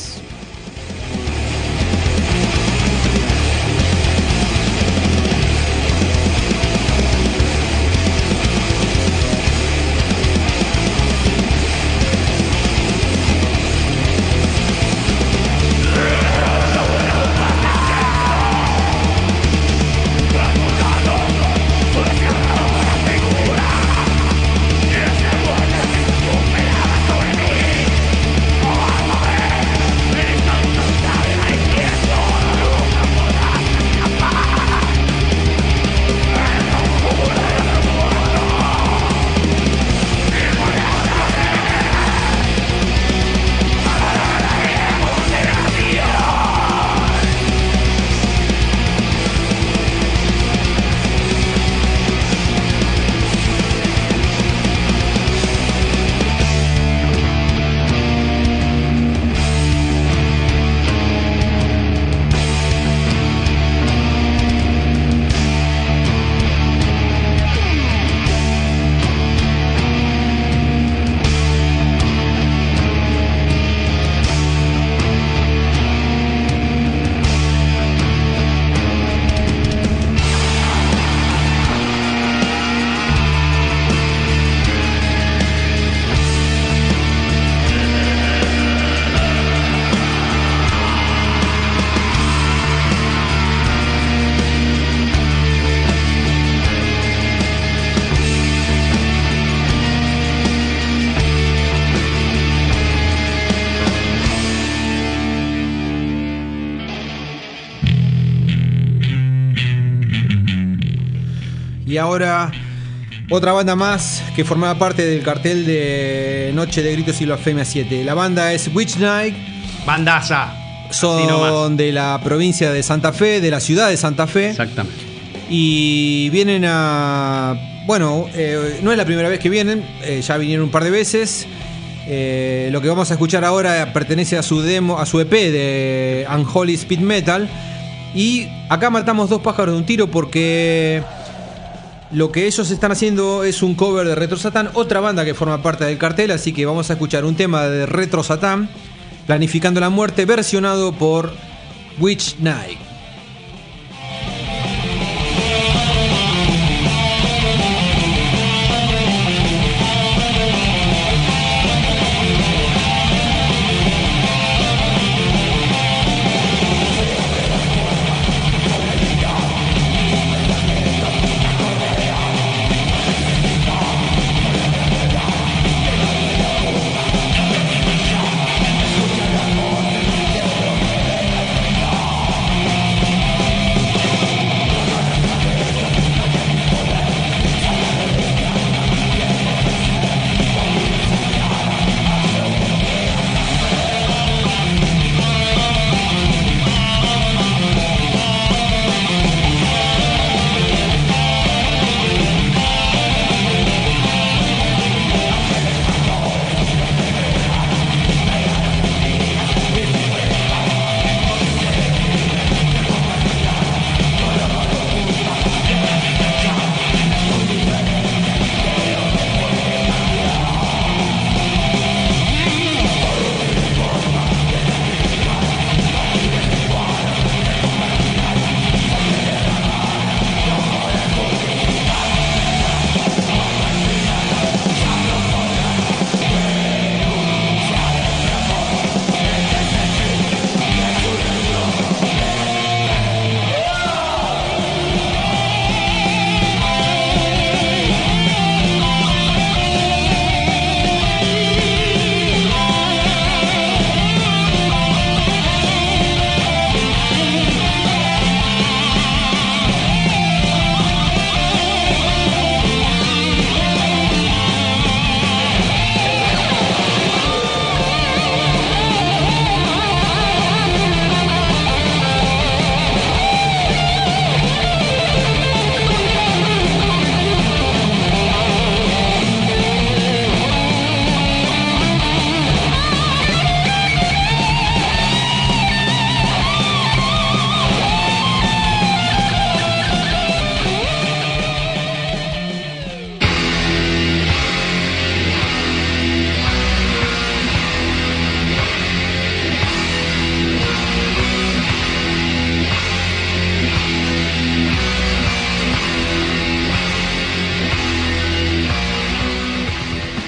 C: Y ahora otra banda más que formaba parte del cartel de Noche de Gritos y Blasfemia 7. La banda es Witch Night.
J: Bandaza.
C: Son de la provincia de Santa Fe, de la ciudad de Santa Fe.
J: Exactamente.
C: Y vienen a... Bueno, no es la primera vez que vienen, ya vinieron un par de veces. Lo que vamos a escuchar ahora pertenece a su demo, a su EP de Unholy Speed Metal. Y acá matamos dos pájaros de un tiro porque lo que ellos están haciendo es un cover de Retro Satan, otra banda que forma parte del cartel. Así que vamos a escuchar un tema de Retro Satan, Planificando la Muerte, versionado por Witch Night.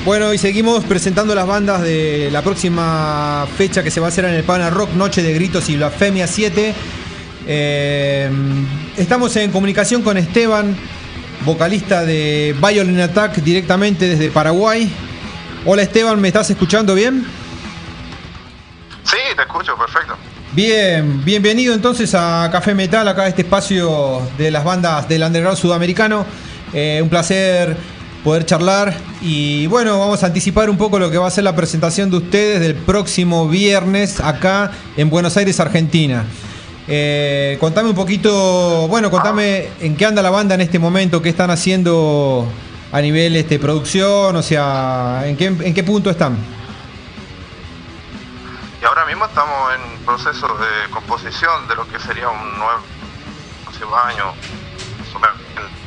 C: Bueno, y seguimos presentando las bandas de la próxima fecha que se va a hacer en el Pana Rock, Noche de Gritos y Blasfemia 7. Estamos en comunicación con Esteban, vocalista de Violent Attack, directamente desde Paraguay. Hola Esteban, ¿me estás escuchando bien?
P: Sí, te escucho, perfecto.
C: Bien, bienvenido entonces a Café Metal, acá a este espacio de las bandas del underground sudamericano. Un placer poder charlar y bueno, vamos a anticipar un poco lo que va a ser la presentación de ustedes del próximo viernes acá en Buenos Aires, Argentina. Contame un poquito, bueno, contame en qué anda la banda en este momento, qué están haciendo a nivel producción, o sea, en qué punto están.
P: Y ahora mismo estamos en proceso de composición de lo que sería un nuevo próximo año, más o menos.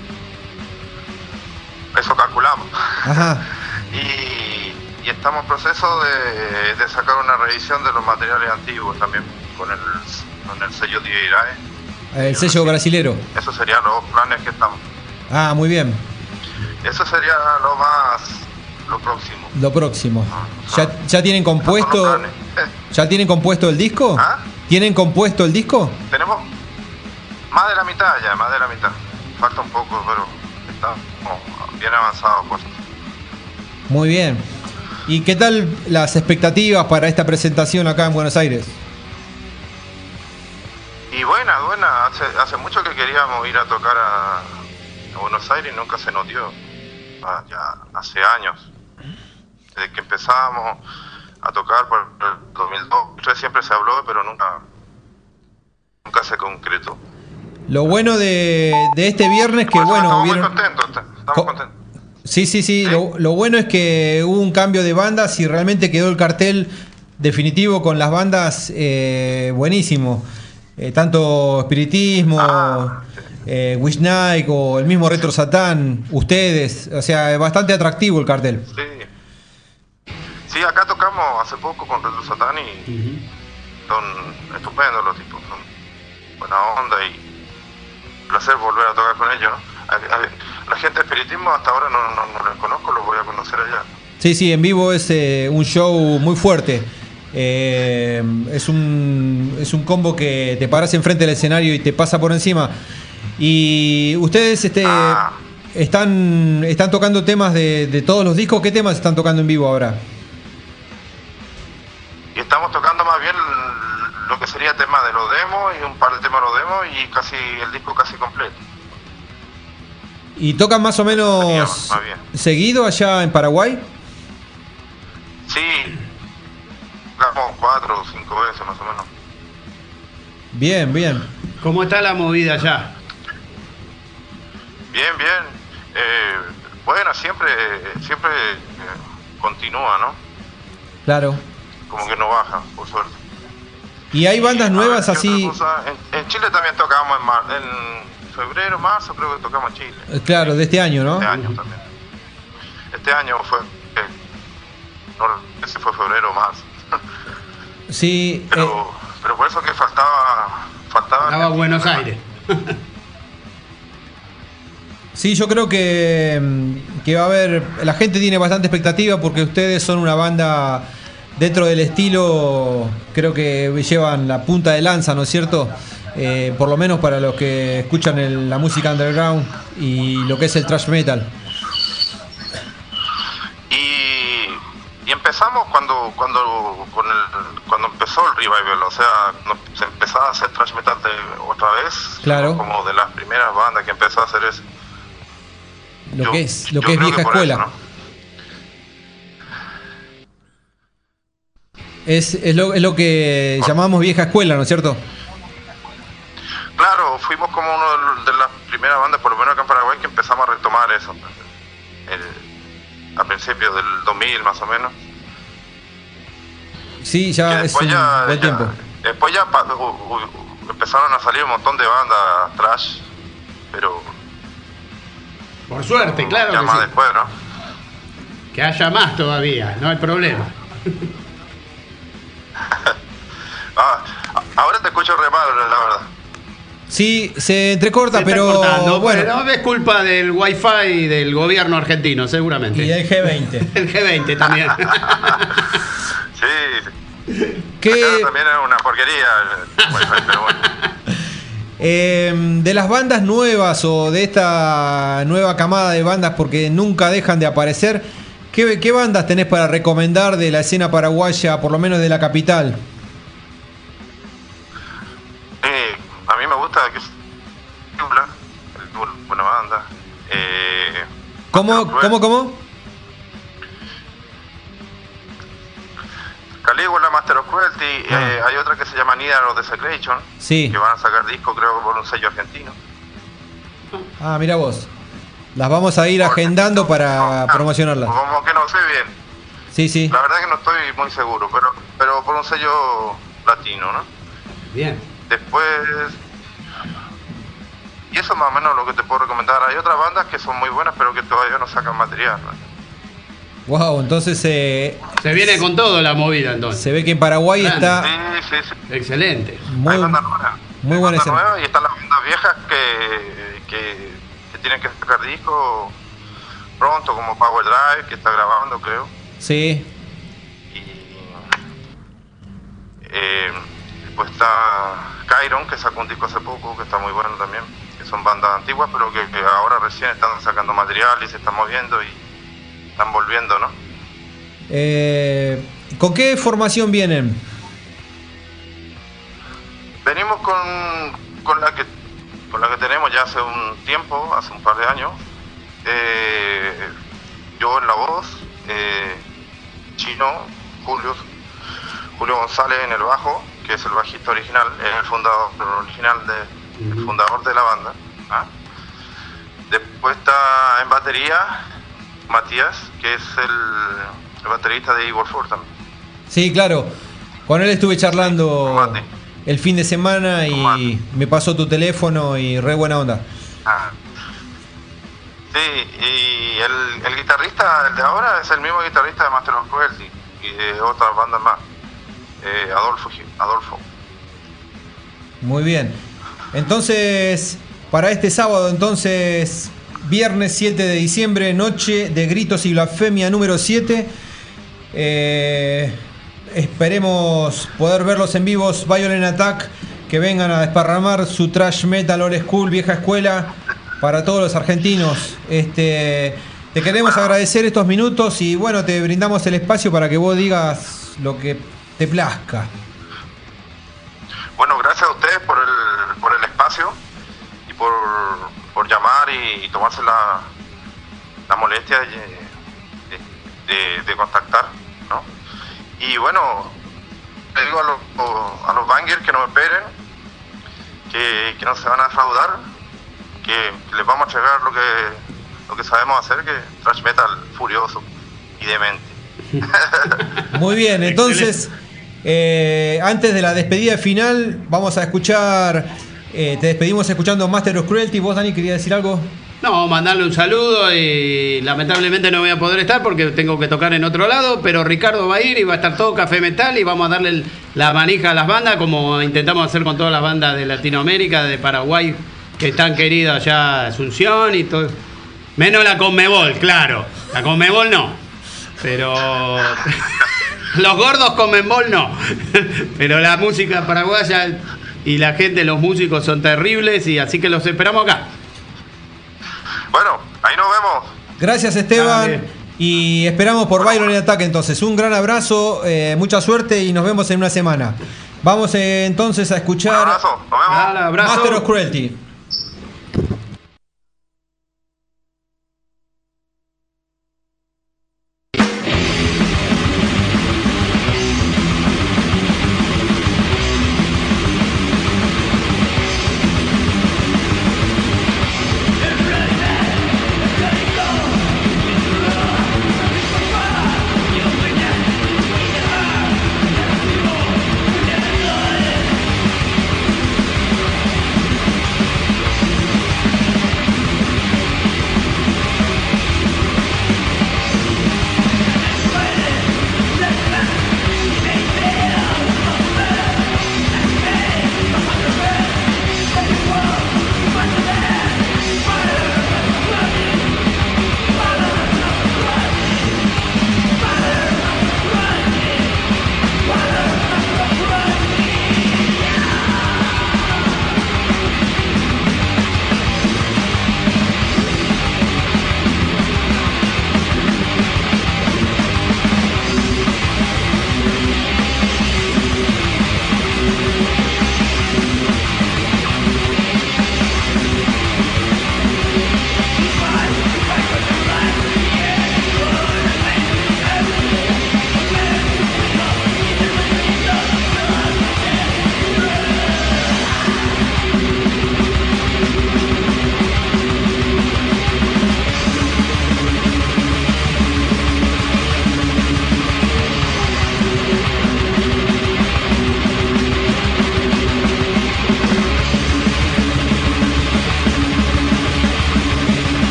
P: Eso calculamos. Ajá. Y estamos en proceso de sacar una revisión de los materiales antiguos también con el sello DIRAE.
C: El sello brasilero.
P: Esos serían los planes que estamos.
C: Ah, muy bien.
P: Eso sería lo próximo.
C: Lo próximo. ¿Ya tienen compuesto? ¿Ya tienen compuesto el disco?
P: ¿Ah?
C: ¿Tienen compuesto el disco?
P: Tenemos más de la mitad ya, más de la mitad. Falta un poco, pero estamos bien avanzados. Pues.
C: Muy bien. ¿Y qué tal las expectativas para esta presentación acá en Buenos Aires?
P: Y buena. Hace mucho que queríamos ir a tocar a Buenos Aires y nunca se nos dio. Ya hace años. Desde que empezamos a tocar por el 2002, siempre se habló, pero nunca se concretó.
C: Lo bueno de este viernes que bueno,
P: estamos muy contentos, estamos contentos.
C: Sí. Lo bueno es que hubo un cambio de bandas y realmente quedó el cartel definitivo con las bandas buenísimo. Tanto Espiritismo, Wish Night o el mismo Retro Satán, ustedes, o sea, es bastante atractivo el cartel.
P: Sí, acá tocamos hace poco con Retro Satán y son estupendos los tipos, son buena onda y placer volver a tocar con ellos, ¿no? La gente de Espiritismo hasta ahora no les conozco, los voy a conocer allá.
C: Sí, en vivo es un show muy fuerte. Es un combo que te paras enfrente del escenario y te pasa por encima. Y ustedes están tocando temas de todos los discos. ¿Qué temas están tocando en vivo ahora?
P: Y estamos tocando más bien lo que sería tema de los demos y un par de temas de los demos y casi el disco casi completo.
C: ¿Y tocan más o menos seguido allá en Paraguay?
P: Sí, tocamos 4 o 5 veces más o menos.
C: Bien.
J: ¿Cómo está la movida allá?
P: Bien. Bueno, siempre continúa, ¿no?
C: Claro.
P: Como que no baja, por suerte.
C: ¿Y hay bandas nuevas así?
P: En Chile también tocamos en febrero, marzo, creo que tocamos en Chile.
C: Claro, de este año, ¿no?
P: Este año también. Este año fue... ese fue febrero, marzo.
C: Sí.
P: Pero por eso que faltaba
J: Buenos Aires.
C: Sí, yo creo que va a haber... La gente tiene bastante expectativa porque ustedes son una banda dentro del estilo, creo que llevan la punta de lanza, ¿no es cierto? Por lo menos para los que escuchan la música underground y lo que es el thrash metal.
P: Y empezamos cuando empezó el revival, o sea, se empezaba a hacer thrash metal otra vez.
C: Claro.
P: Como de las primeras bandas que empezó a hacer eso.
C: Lo que es vieja escuela.
P: Eso, ¿no?
C: Es lo que llamamos vieja escuela, ¿no es cierto?
P: Claro, fuimos como una de las primeras bandas, por lo menos acá en Paraguay, que empezamos a retomar eso. A principios del 2000 más o menos.
C: Sí, ya es un buen tiempo.
P: Después ya empezaron a salir un montón de bandas thrash, pero...
J: Por suerte, claro
P: ya
J: que
P: más
J: sí.
P: Después, ¿no?
J: Que haya más todavía, no hay problema.
P: Ahora te escucho re mal, la verdad.
C: Sí, se entrecorta,
J: Se está
C: pero
J: cortando,
C: bueno.
J: pero es culpa del wifi del gobierno argentino, seguramente.
C: Y del G20.
J: El G20 también.
P: Sí.
C: ¿Qué?
P: Acá también es una porquería el wifi, pero bueno.
C: De las bandas nuevas o de esta nueva camada de bandas, porque nunca dejan de aparecer, ¿qué bandas tenés para recomendar de la escena paraguaya, por lo menos de la capital?
P: A mí me gusta que es buena banda.
C: ¿Cómo?
P: Calígula, Master of Cruelty, hay otra que se llama Needle of Desecration,
C: Sí.
P: que van a sacar disco creo que por un sello argentino.
C: Ah, mira vos. Las vamos a ir agendando para promocionarlas.
P: Como que no sé bien.
C: Sí.
P: La verdad que no estoy muy seguro, pero por un sello latino, ¿no?
J: Bien.
P: Después... Y eso más o menos lo que te puedo recomendar. Hay otras bandas que son muy buenas, pero que todavía no sacan material, ¿no?
C: Wow, entonces
J: se viene con todo la movida entonces.
C: Se ve que en Paraguay está
P: Sí.
J: Excelente.
C: muy buena
P: Bandas
C: escena.
P: nuevas y están las bandas viejas que tienen que sacar disco pronto, como Power Drive, que está grabando, creo.
C: Sí.
P: Después está Kyron, que sacó un disco hace poco, que está muy bueno también. Que son bandas antiguas, pero que ahora recién están sacando material y se están moviendo y están volviendo, ¿no?
C: ¿Con qué formación vienen?
P: Venimos con la que tenemos ya hace un tiempo, hace un par de años. Yo en la voz, Chino, Julio González en el bajo, que es el bajista original, es el fundador de la banda. ¿Ah? Después está en batería Matías, que es el baterista de Igor Ford también.
C: Sí, claro. Con él estuve charlando el fin de semana y me pasó tu teléfono y re buena onda.
P: Ah. Sí, y el guitarrista, el de ahora, es el mismo guitarrista de Master of Cruelty y de otras bandas más. Adolfo.
C: Muy bien. Entonces, para este sábado, viernes 7 de diciembre, noche de gritos y blasfemia número 7. Esperemos poder verlos en vivos. Violent Attack, que vengan a desparramar su thrash metal old school, vieja escuela, para todos los argentinos. Te queremos agradecer estos minutos y bueno, te brindamos el espacio para que vos digas lo que te plazca.
P: Bueno, gracias a ustedes por el espacio y por llamar y tomarse la molestia de contactar, ¿no? Y bueno, le digo a los bangers que no me esperen, que no se van a defraudar, que les vamos a entregar lo que sabemos hacer, que es thrash metal furioso y demente.
C: Muy bien, entonces antes de la despedida final vamos a escuchar, te despedimos escuchando Master of Cruelty. ¿Vos, Dani, querías decir algo?
J: No, mandarle un saludo y lamentablemente no voy a poder estar porque tengo que tocar en otro lado, pero Ricardo va a ir y va a estar todo Café Metal y vamos a darle la manija a las bandas como intentamos hacer con todas las bandas de Latinoamérica, de Paraguay, que están queridas allá, Asunción y todo. Menos la Conmebol, claro. La Conmebol no. Pero los gordos Conmebol no. Pero la música paraguaya y la gente, los músicos son terribles y así que los esperamos acá.
P: Bueno, ahí nos vemos.
C: Gracias, Esteban.
J: Dale.
C: Y esperamos por Violent Attack entonces. Un gran abrazo, mucha suerte y nos vemos en una semana. Vamos entonces a escuchar
P: Un abrazo, nos vemos.
J: Dale, abrazo.
C: Master of Cruelty.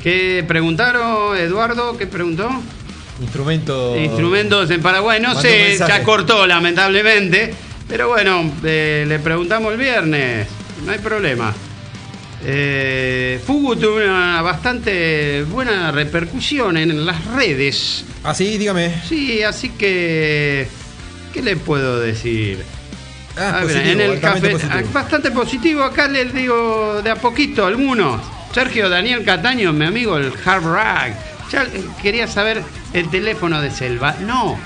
J: ¿Qué preguntaron, Eduardo? ¿Qué preguntó? Instrumentos en Paraguay. No sé, ya cortó lamentablemente. Pero bueno, le preguntamos el viernes. No hay problema. Fugu tuvo una bastante buena repercusión en las redes.
Q: ¿Ah, sí? Dígame.
J: Sí, así que... ¿Qué le puedo decir?
Q: Positivo,
J: en el café,
Q: positivo.
J: bastante positivo. Acá les digo de a poquito algunos. Sergio Daniel Cataño, mi amigo, el Hard Rock. Ya quería saber el teléfono de Selva. No.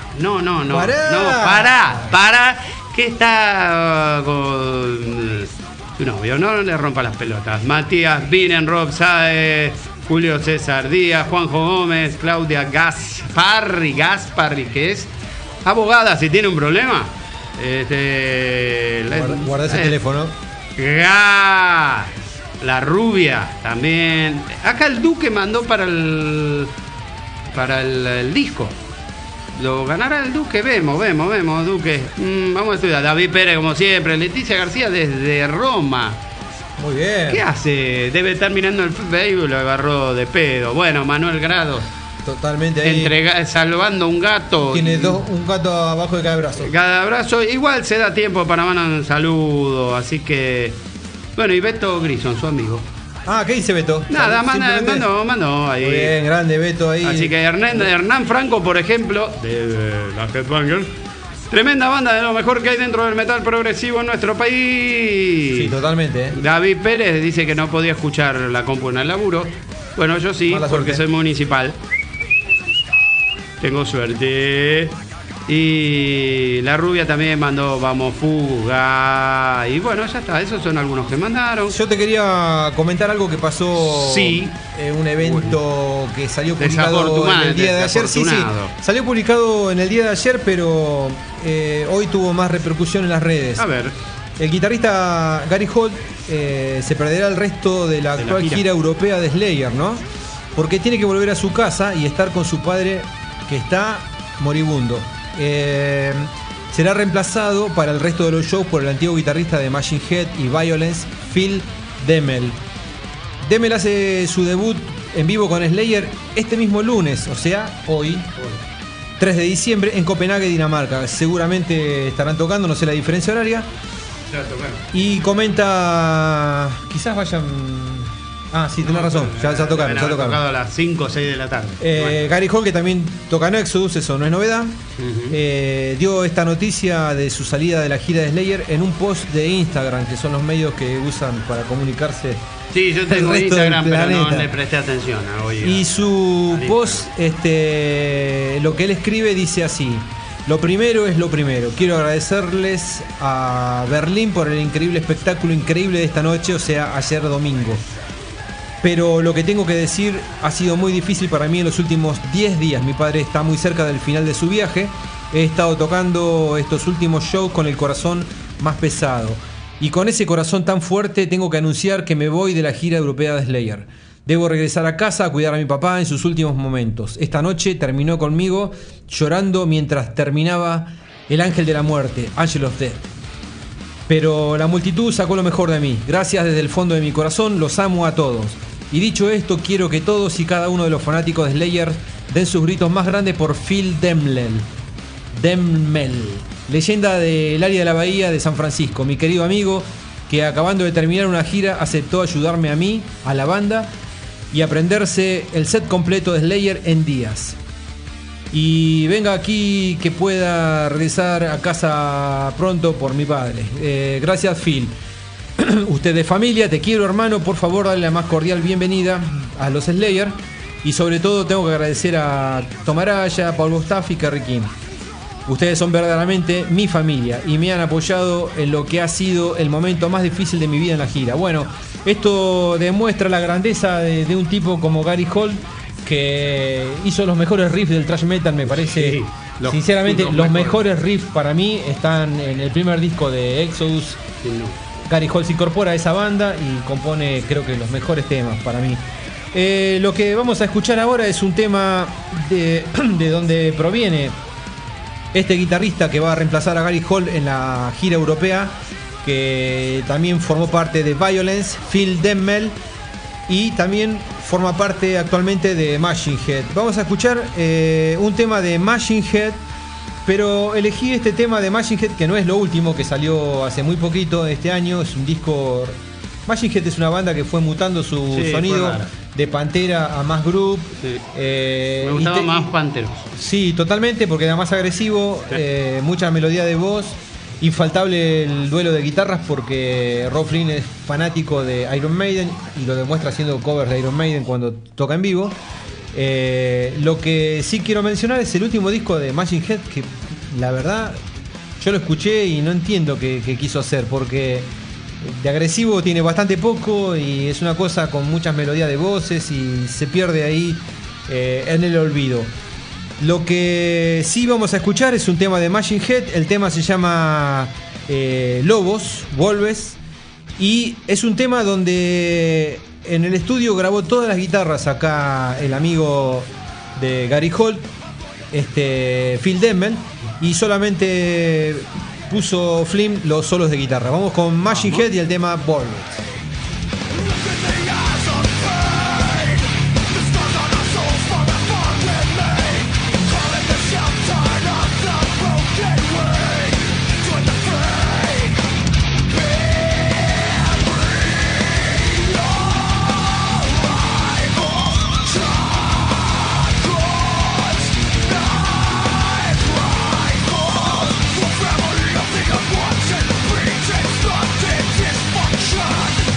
J: Pará. Que está con su novio. No le rompa las pelotas. Matías Binen, Rob Saez, Julio César Díaz, Juanjo Gómez, Claudia Gasparri, que es abogada si tiene un problema.
Q: Guarda ese teléfono.
J: La rubia también. Acá el Duque mandó para el disco. Lo ganará el Duque, vemos, Duque. Vamos a estudiar. David Pérez, como siempre. Leticia García desde Roma.
Q: Muy bien.
J: ¿Qué hace? Debe estar mirando el Facebook, lo agarró de pedo. Bueno, Manuel Grado.
Q: Totalmente ahí.
J: Salvando un gato.
Q: Tiene un gato abajo de cada brazo.
J: Igual se da tiempo para mandar un saludo. Así que. Bueno, y Beto Grison, su amigo.
Q: Ah, ¿qué dice Beto?
J: Nada, mandó ahí.
Q: Muy bien, grande Beto ahí.
J: Así que Hernán Franco, por ejemplo, de la Headbanger. Tremenda banda, de lo mejor que hay dentro del metal progresivo en nuestro país.
Q: Sí, totalmente.
J: David Pérez dice que no podía escuchar la compu en el laburo. Bueno, yo sí, porque soy municipal. Tengo suerte. Y la rubia también mandó Vamos Fuga. Y bueno, ya está, esos son algunos que mandaron.
Q: Yo te quería comentar algo que pasó.
J: Sí.
Q: Un evento que salió publicado en el día de ayer. Sí, salió publicado en el día de ayer, pero hoy tuvo más repercusión en las redes.
J: A ver.
Q: El guitarrista Gary Holt se perderá el resto de la actual gira europea de Slayer, ¿no? Porque tiene que volver a su casa y estar con su padre, que está moribundo. Será reemplazado para el resto de los shows por el antiguo guitarrista de Machine Head y Violence, Phil Demmel. Demmel hace su debut en vivo con Slayer este mismo lunes, o sea, hoy, 3 de diciembre, en Copenhague, Dinamarca. Seguramente estarán tocando, no sé la diferencia horaria. Y comenta, quizás vayan... Ah, sí, tenés razón, ya tocaron.
J: Tocado a las 5 o 6 de la tarde.
Q: Gary Holt, que también toca en Exodus, eso no es novedad, dio esta noticia de su salida de la gira de Slayer en un post de Instagram, que son los medios que usan para comunicarse.
J: Sí, yo tengo Instagram, pero no le presté atención.
Q: Y su post, lo que él escribe dice así: lo primero es lo primero. Quiero agradecerles a Berlín por el increíble espectáculo increíble de esta noche, o sea, ayer domingo. Pero lo que tengo que decir, ha sido muy difícil para mí en los últimos 10 días. Mi padre está muy cerca del final de su viaje. He estado tocando estos últimos shows con el corazón más pesado. Y con ese corazón tan fuerte tengo que anunciar que me voy de la gira europea de Slayer. Debo regresar a casa a cuidar a mi papá en sus últimos momentos. Esta noche terminó conmigo llorando mientras terminaba El Ángel de la Muerte, Angel of Death. Pero la multitud sacó lo mejor de mí. Gracias desde el fondo de mi corazón, los amo a todos. Y dicho esto, quiero que todos y cada uno de los fanáticos de Slayer den sus gritos más grandes por Phil Demmel, leyenda del área de la Bahía de San Francisco, mi querido amigo, que acabando de terminar una gira aceptó ayudarme a mí, a la banda, y aprenderse el set completo de Slayer en días. Y venga aquí que pueda regresar a casa pronto por mi padre. Gracias, Phil. Usted de familia, te quiero, hermano. Por favor, dale la más cordial bienvenida a los Slayer. Y sobre todo tengo que agradecer a Tomaraya, Paul Bostaff y Kerry King. Ustedes son verdaderamente mi familia y me han apoyado en lo que ha sido el momento más difícil de mi vida en la gira. Bueno, esto demuestra la grandeza de un tipo como Gary Holt, que hizo los mejores riffs del thrash metal, me parece. Sí, sinceramente, los mejores riffs para mí están en el primer disco de Exodus. Sí, Gary Holt se incorpora a esa banda y compone, creo que, los mejores temas para mí. Lo que vamos a escuchar ahora es un tema de donde proviene este guitarrista que va a reemplazar a Gary Holt en la gira europea, que también formó parte de Violence, Phil Demmel. y también forma parte actualmente de Machine Head. Vamos a escuchar un tema de Machine Head, pero elegí este tema de Machine Head, que no es lo último, que salió hace muy poquito este año. Es un disco... Machine Head es una banda que fue mutando su sonido de Pantera a más group.
J: Sí. Me gustaba más Pantera.
Q: Sí, totalmente, porque era más agresivo, mucha melodía de voz. Infaltable el duelo de guitarras, porque Rob Flynn es fanático de Iron Maiden y lo demuestra haciendo covers de Iron Maiden cuando toca en vivo. Lo que sí quiero mencionar es el último disco de Machine Head, que la verdad yo lo escuché y no entiendo qué quiso hacer, porque de agresivo tiene bastante poco y es una cosa con muchas melodías de voces y se pierde ahí en el olvido. Lo que sí vamos a escuchar es un tema de Machine Head. El tema se llama Lobos, Wolves, y es un tema donde en el estudio grabó todas las guitarras acá el amigo de Gary Holt, Phil Denman, y solamente puso Flynn los solos de guitarra. Vamos con Machine Head y el tema Wolves.
I: Dysfunction.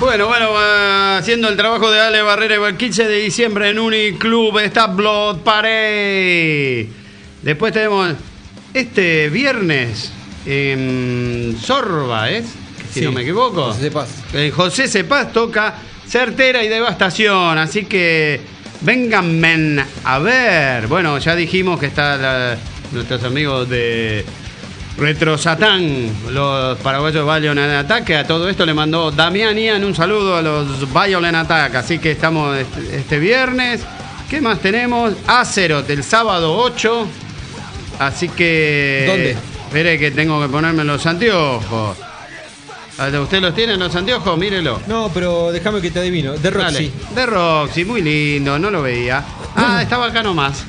J: Bueno, haciendo el trabajo de Ale Barrera el 15 de diciembre en Uniclub está Blood Parade. Después tenemos este viernes en Sorba, si no me equivoco.
Q: José Cepaz.
J: José Cepaz toca Certera y Devastación, así que vénganme a ver. Bueno, ya dijimos que está nuestros amigos de Retro Satán, los paraguayos Violent Attack. A todo esto le mandó Damián Ian un saludo a los Violent Attack. Así que estamos este viernes. ¿Qué más tenemos? Azeroth el sábado 8. Así que...
Q: ¿Dónde?
J: Espere que tengo que ponerme los anteojos. ¿Usted los tiene los anteojos? Mírelo.
Q: No, pero déjame que te adivino. De Roxy.
J: De Roxy, muy lindo, no lo veía. Estaba acá nomás.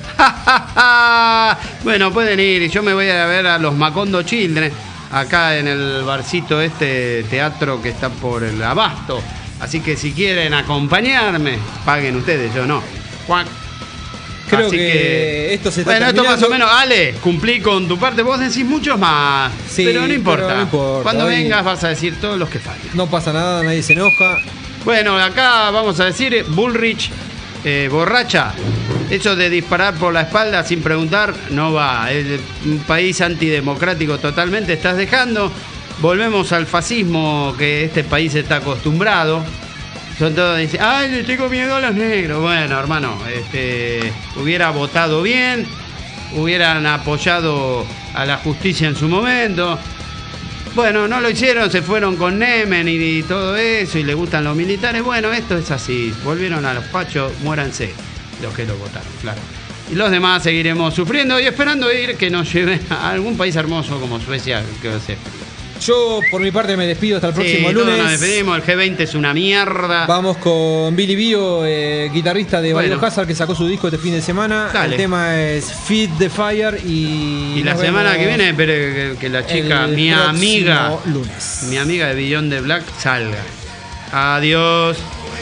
J: Bueno, pueden ir. Yo me voy a ver a los Macondo Children acá en el barcito teatro que está por el Abasto. Así que si quieren acompañarme, paguen ustedes, yo no.
Q: Creo que esto se está
J: Bueno,
Q: terminando.
J: esto más o menos, Ale, cumplí con tu parte. Vos decís muchos más,
Q: Sí,
J: pero no importa.
Q: pero no importa.
J: Cuando
Q: Hoy
J: vengas vas a decir todos los que faltan.
Q: No pasa nada, nadie se enoja.
J: Bueno, acá vamos a decir Bullrich, borracha. Eso de disparar por la espalda sin preguntar no va. Es un país antidemocrático totalmente. Estás dejando. Volvemos al fascismo que este país está acostumbrado. Son todos dicen, ay, le tengo miedo a los negros. Bueno, hermano, hubiera votado bien, hubieran apoyado a la justicia en su momento. Bueno, no lo hicieron, se fueron con Nemen y todo eso, y le gustan los militares. Bueno, esto es así. Volvieron a los pachos, muéranse los que lo votaron, claro. Y los demás seguiremos sufriendo y esperando ir que nos lleven a algún país hermoso como Suecia, que va a ser.
Q: Yo, por mi parte, me despido hasta el próximo lunes.
J: Nos despedimos. El G20 es una mierda.
Q: Vamos con Billy Bio, guitarrista de
J: Bueno.
Q: Biohazard, que sacó su disco este fin de semana.
J: Dale.
Q: El tema es Feed the Fire y
J: la
Q: nos
J: semana
Q: vemos
J: que viene, espere que la chica,
Q: el
J: mi amiga,
Q: próximo lunes.
J: mi amiga de Beyond the Black salga. Adiós.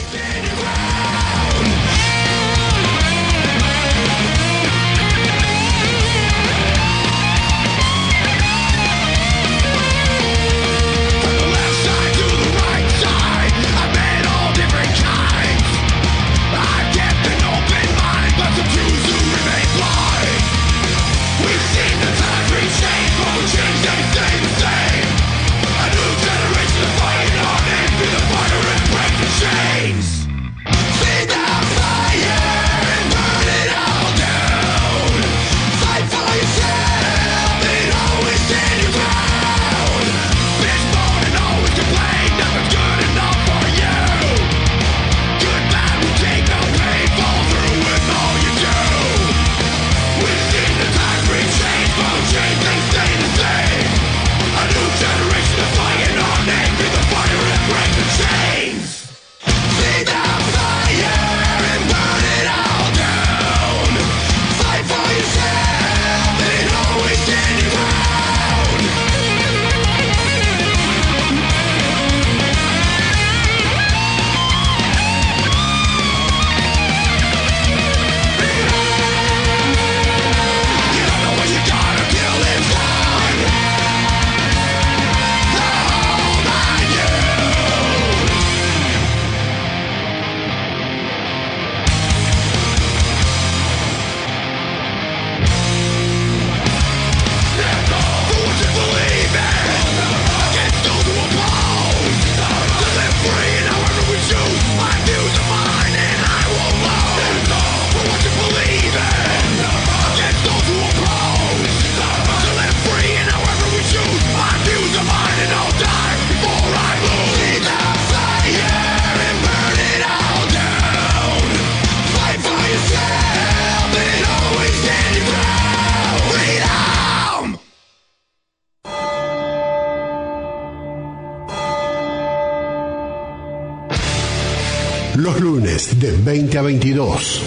A: Los lunes de 20 a 22.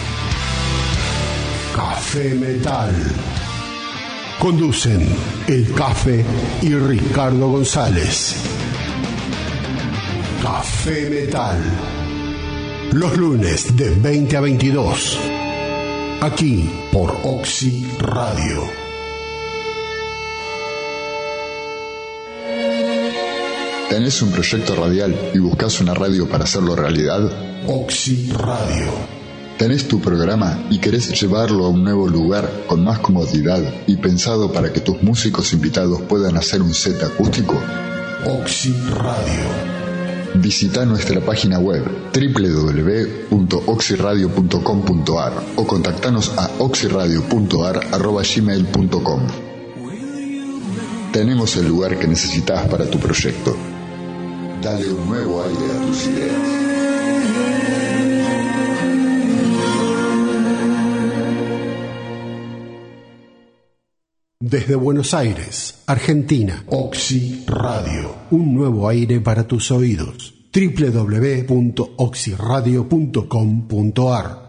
A: Café Metal. Conducen El Café y Ricardo González. Café Metal. Los lunes de 20 a 22. Aquí por Oxy Radio.
R: ¿Tenés un proyecto radial y buscas una radio para hacerlo realidad?
A: Oxy Radio.
R: ¿Tenés tu programa y querés llevarlo a un nuevo lugar con más comodidad y pensado para que tus músicos invitados puedan hacer un set acústico?
A: Oxy Radio.
R: Visita nuestra página web www.oxyradio.com.ar o contactanos a oxyradio.ar@gmail.com. Tenemos el lugar que necesitas para tu proyecto. Dale un nuevo aire a tus ideas.
A: Desde Buenos Aires, Argentina, Oxy Radio, un nuevo aire para tus oídos. www.oxyradio.com.ar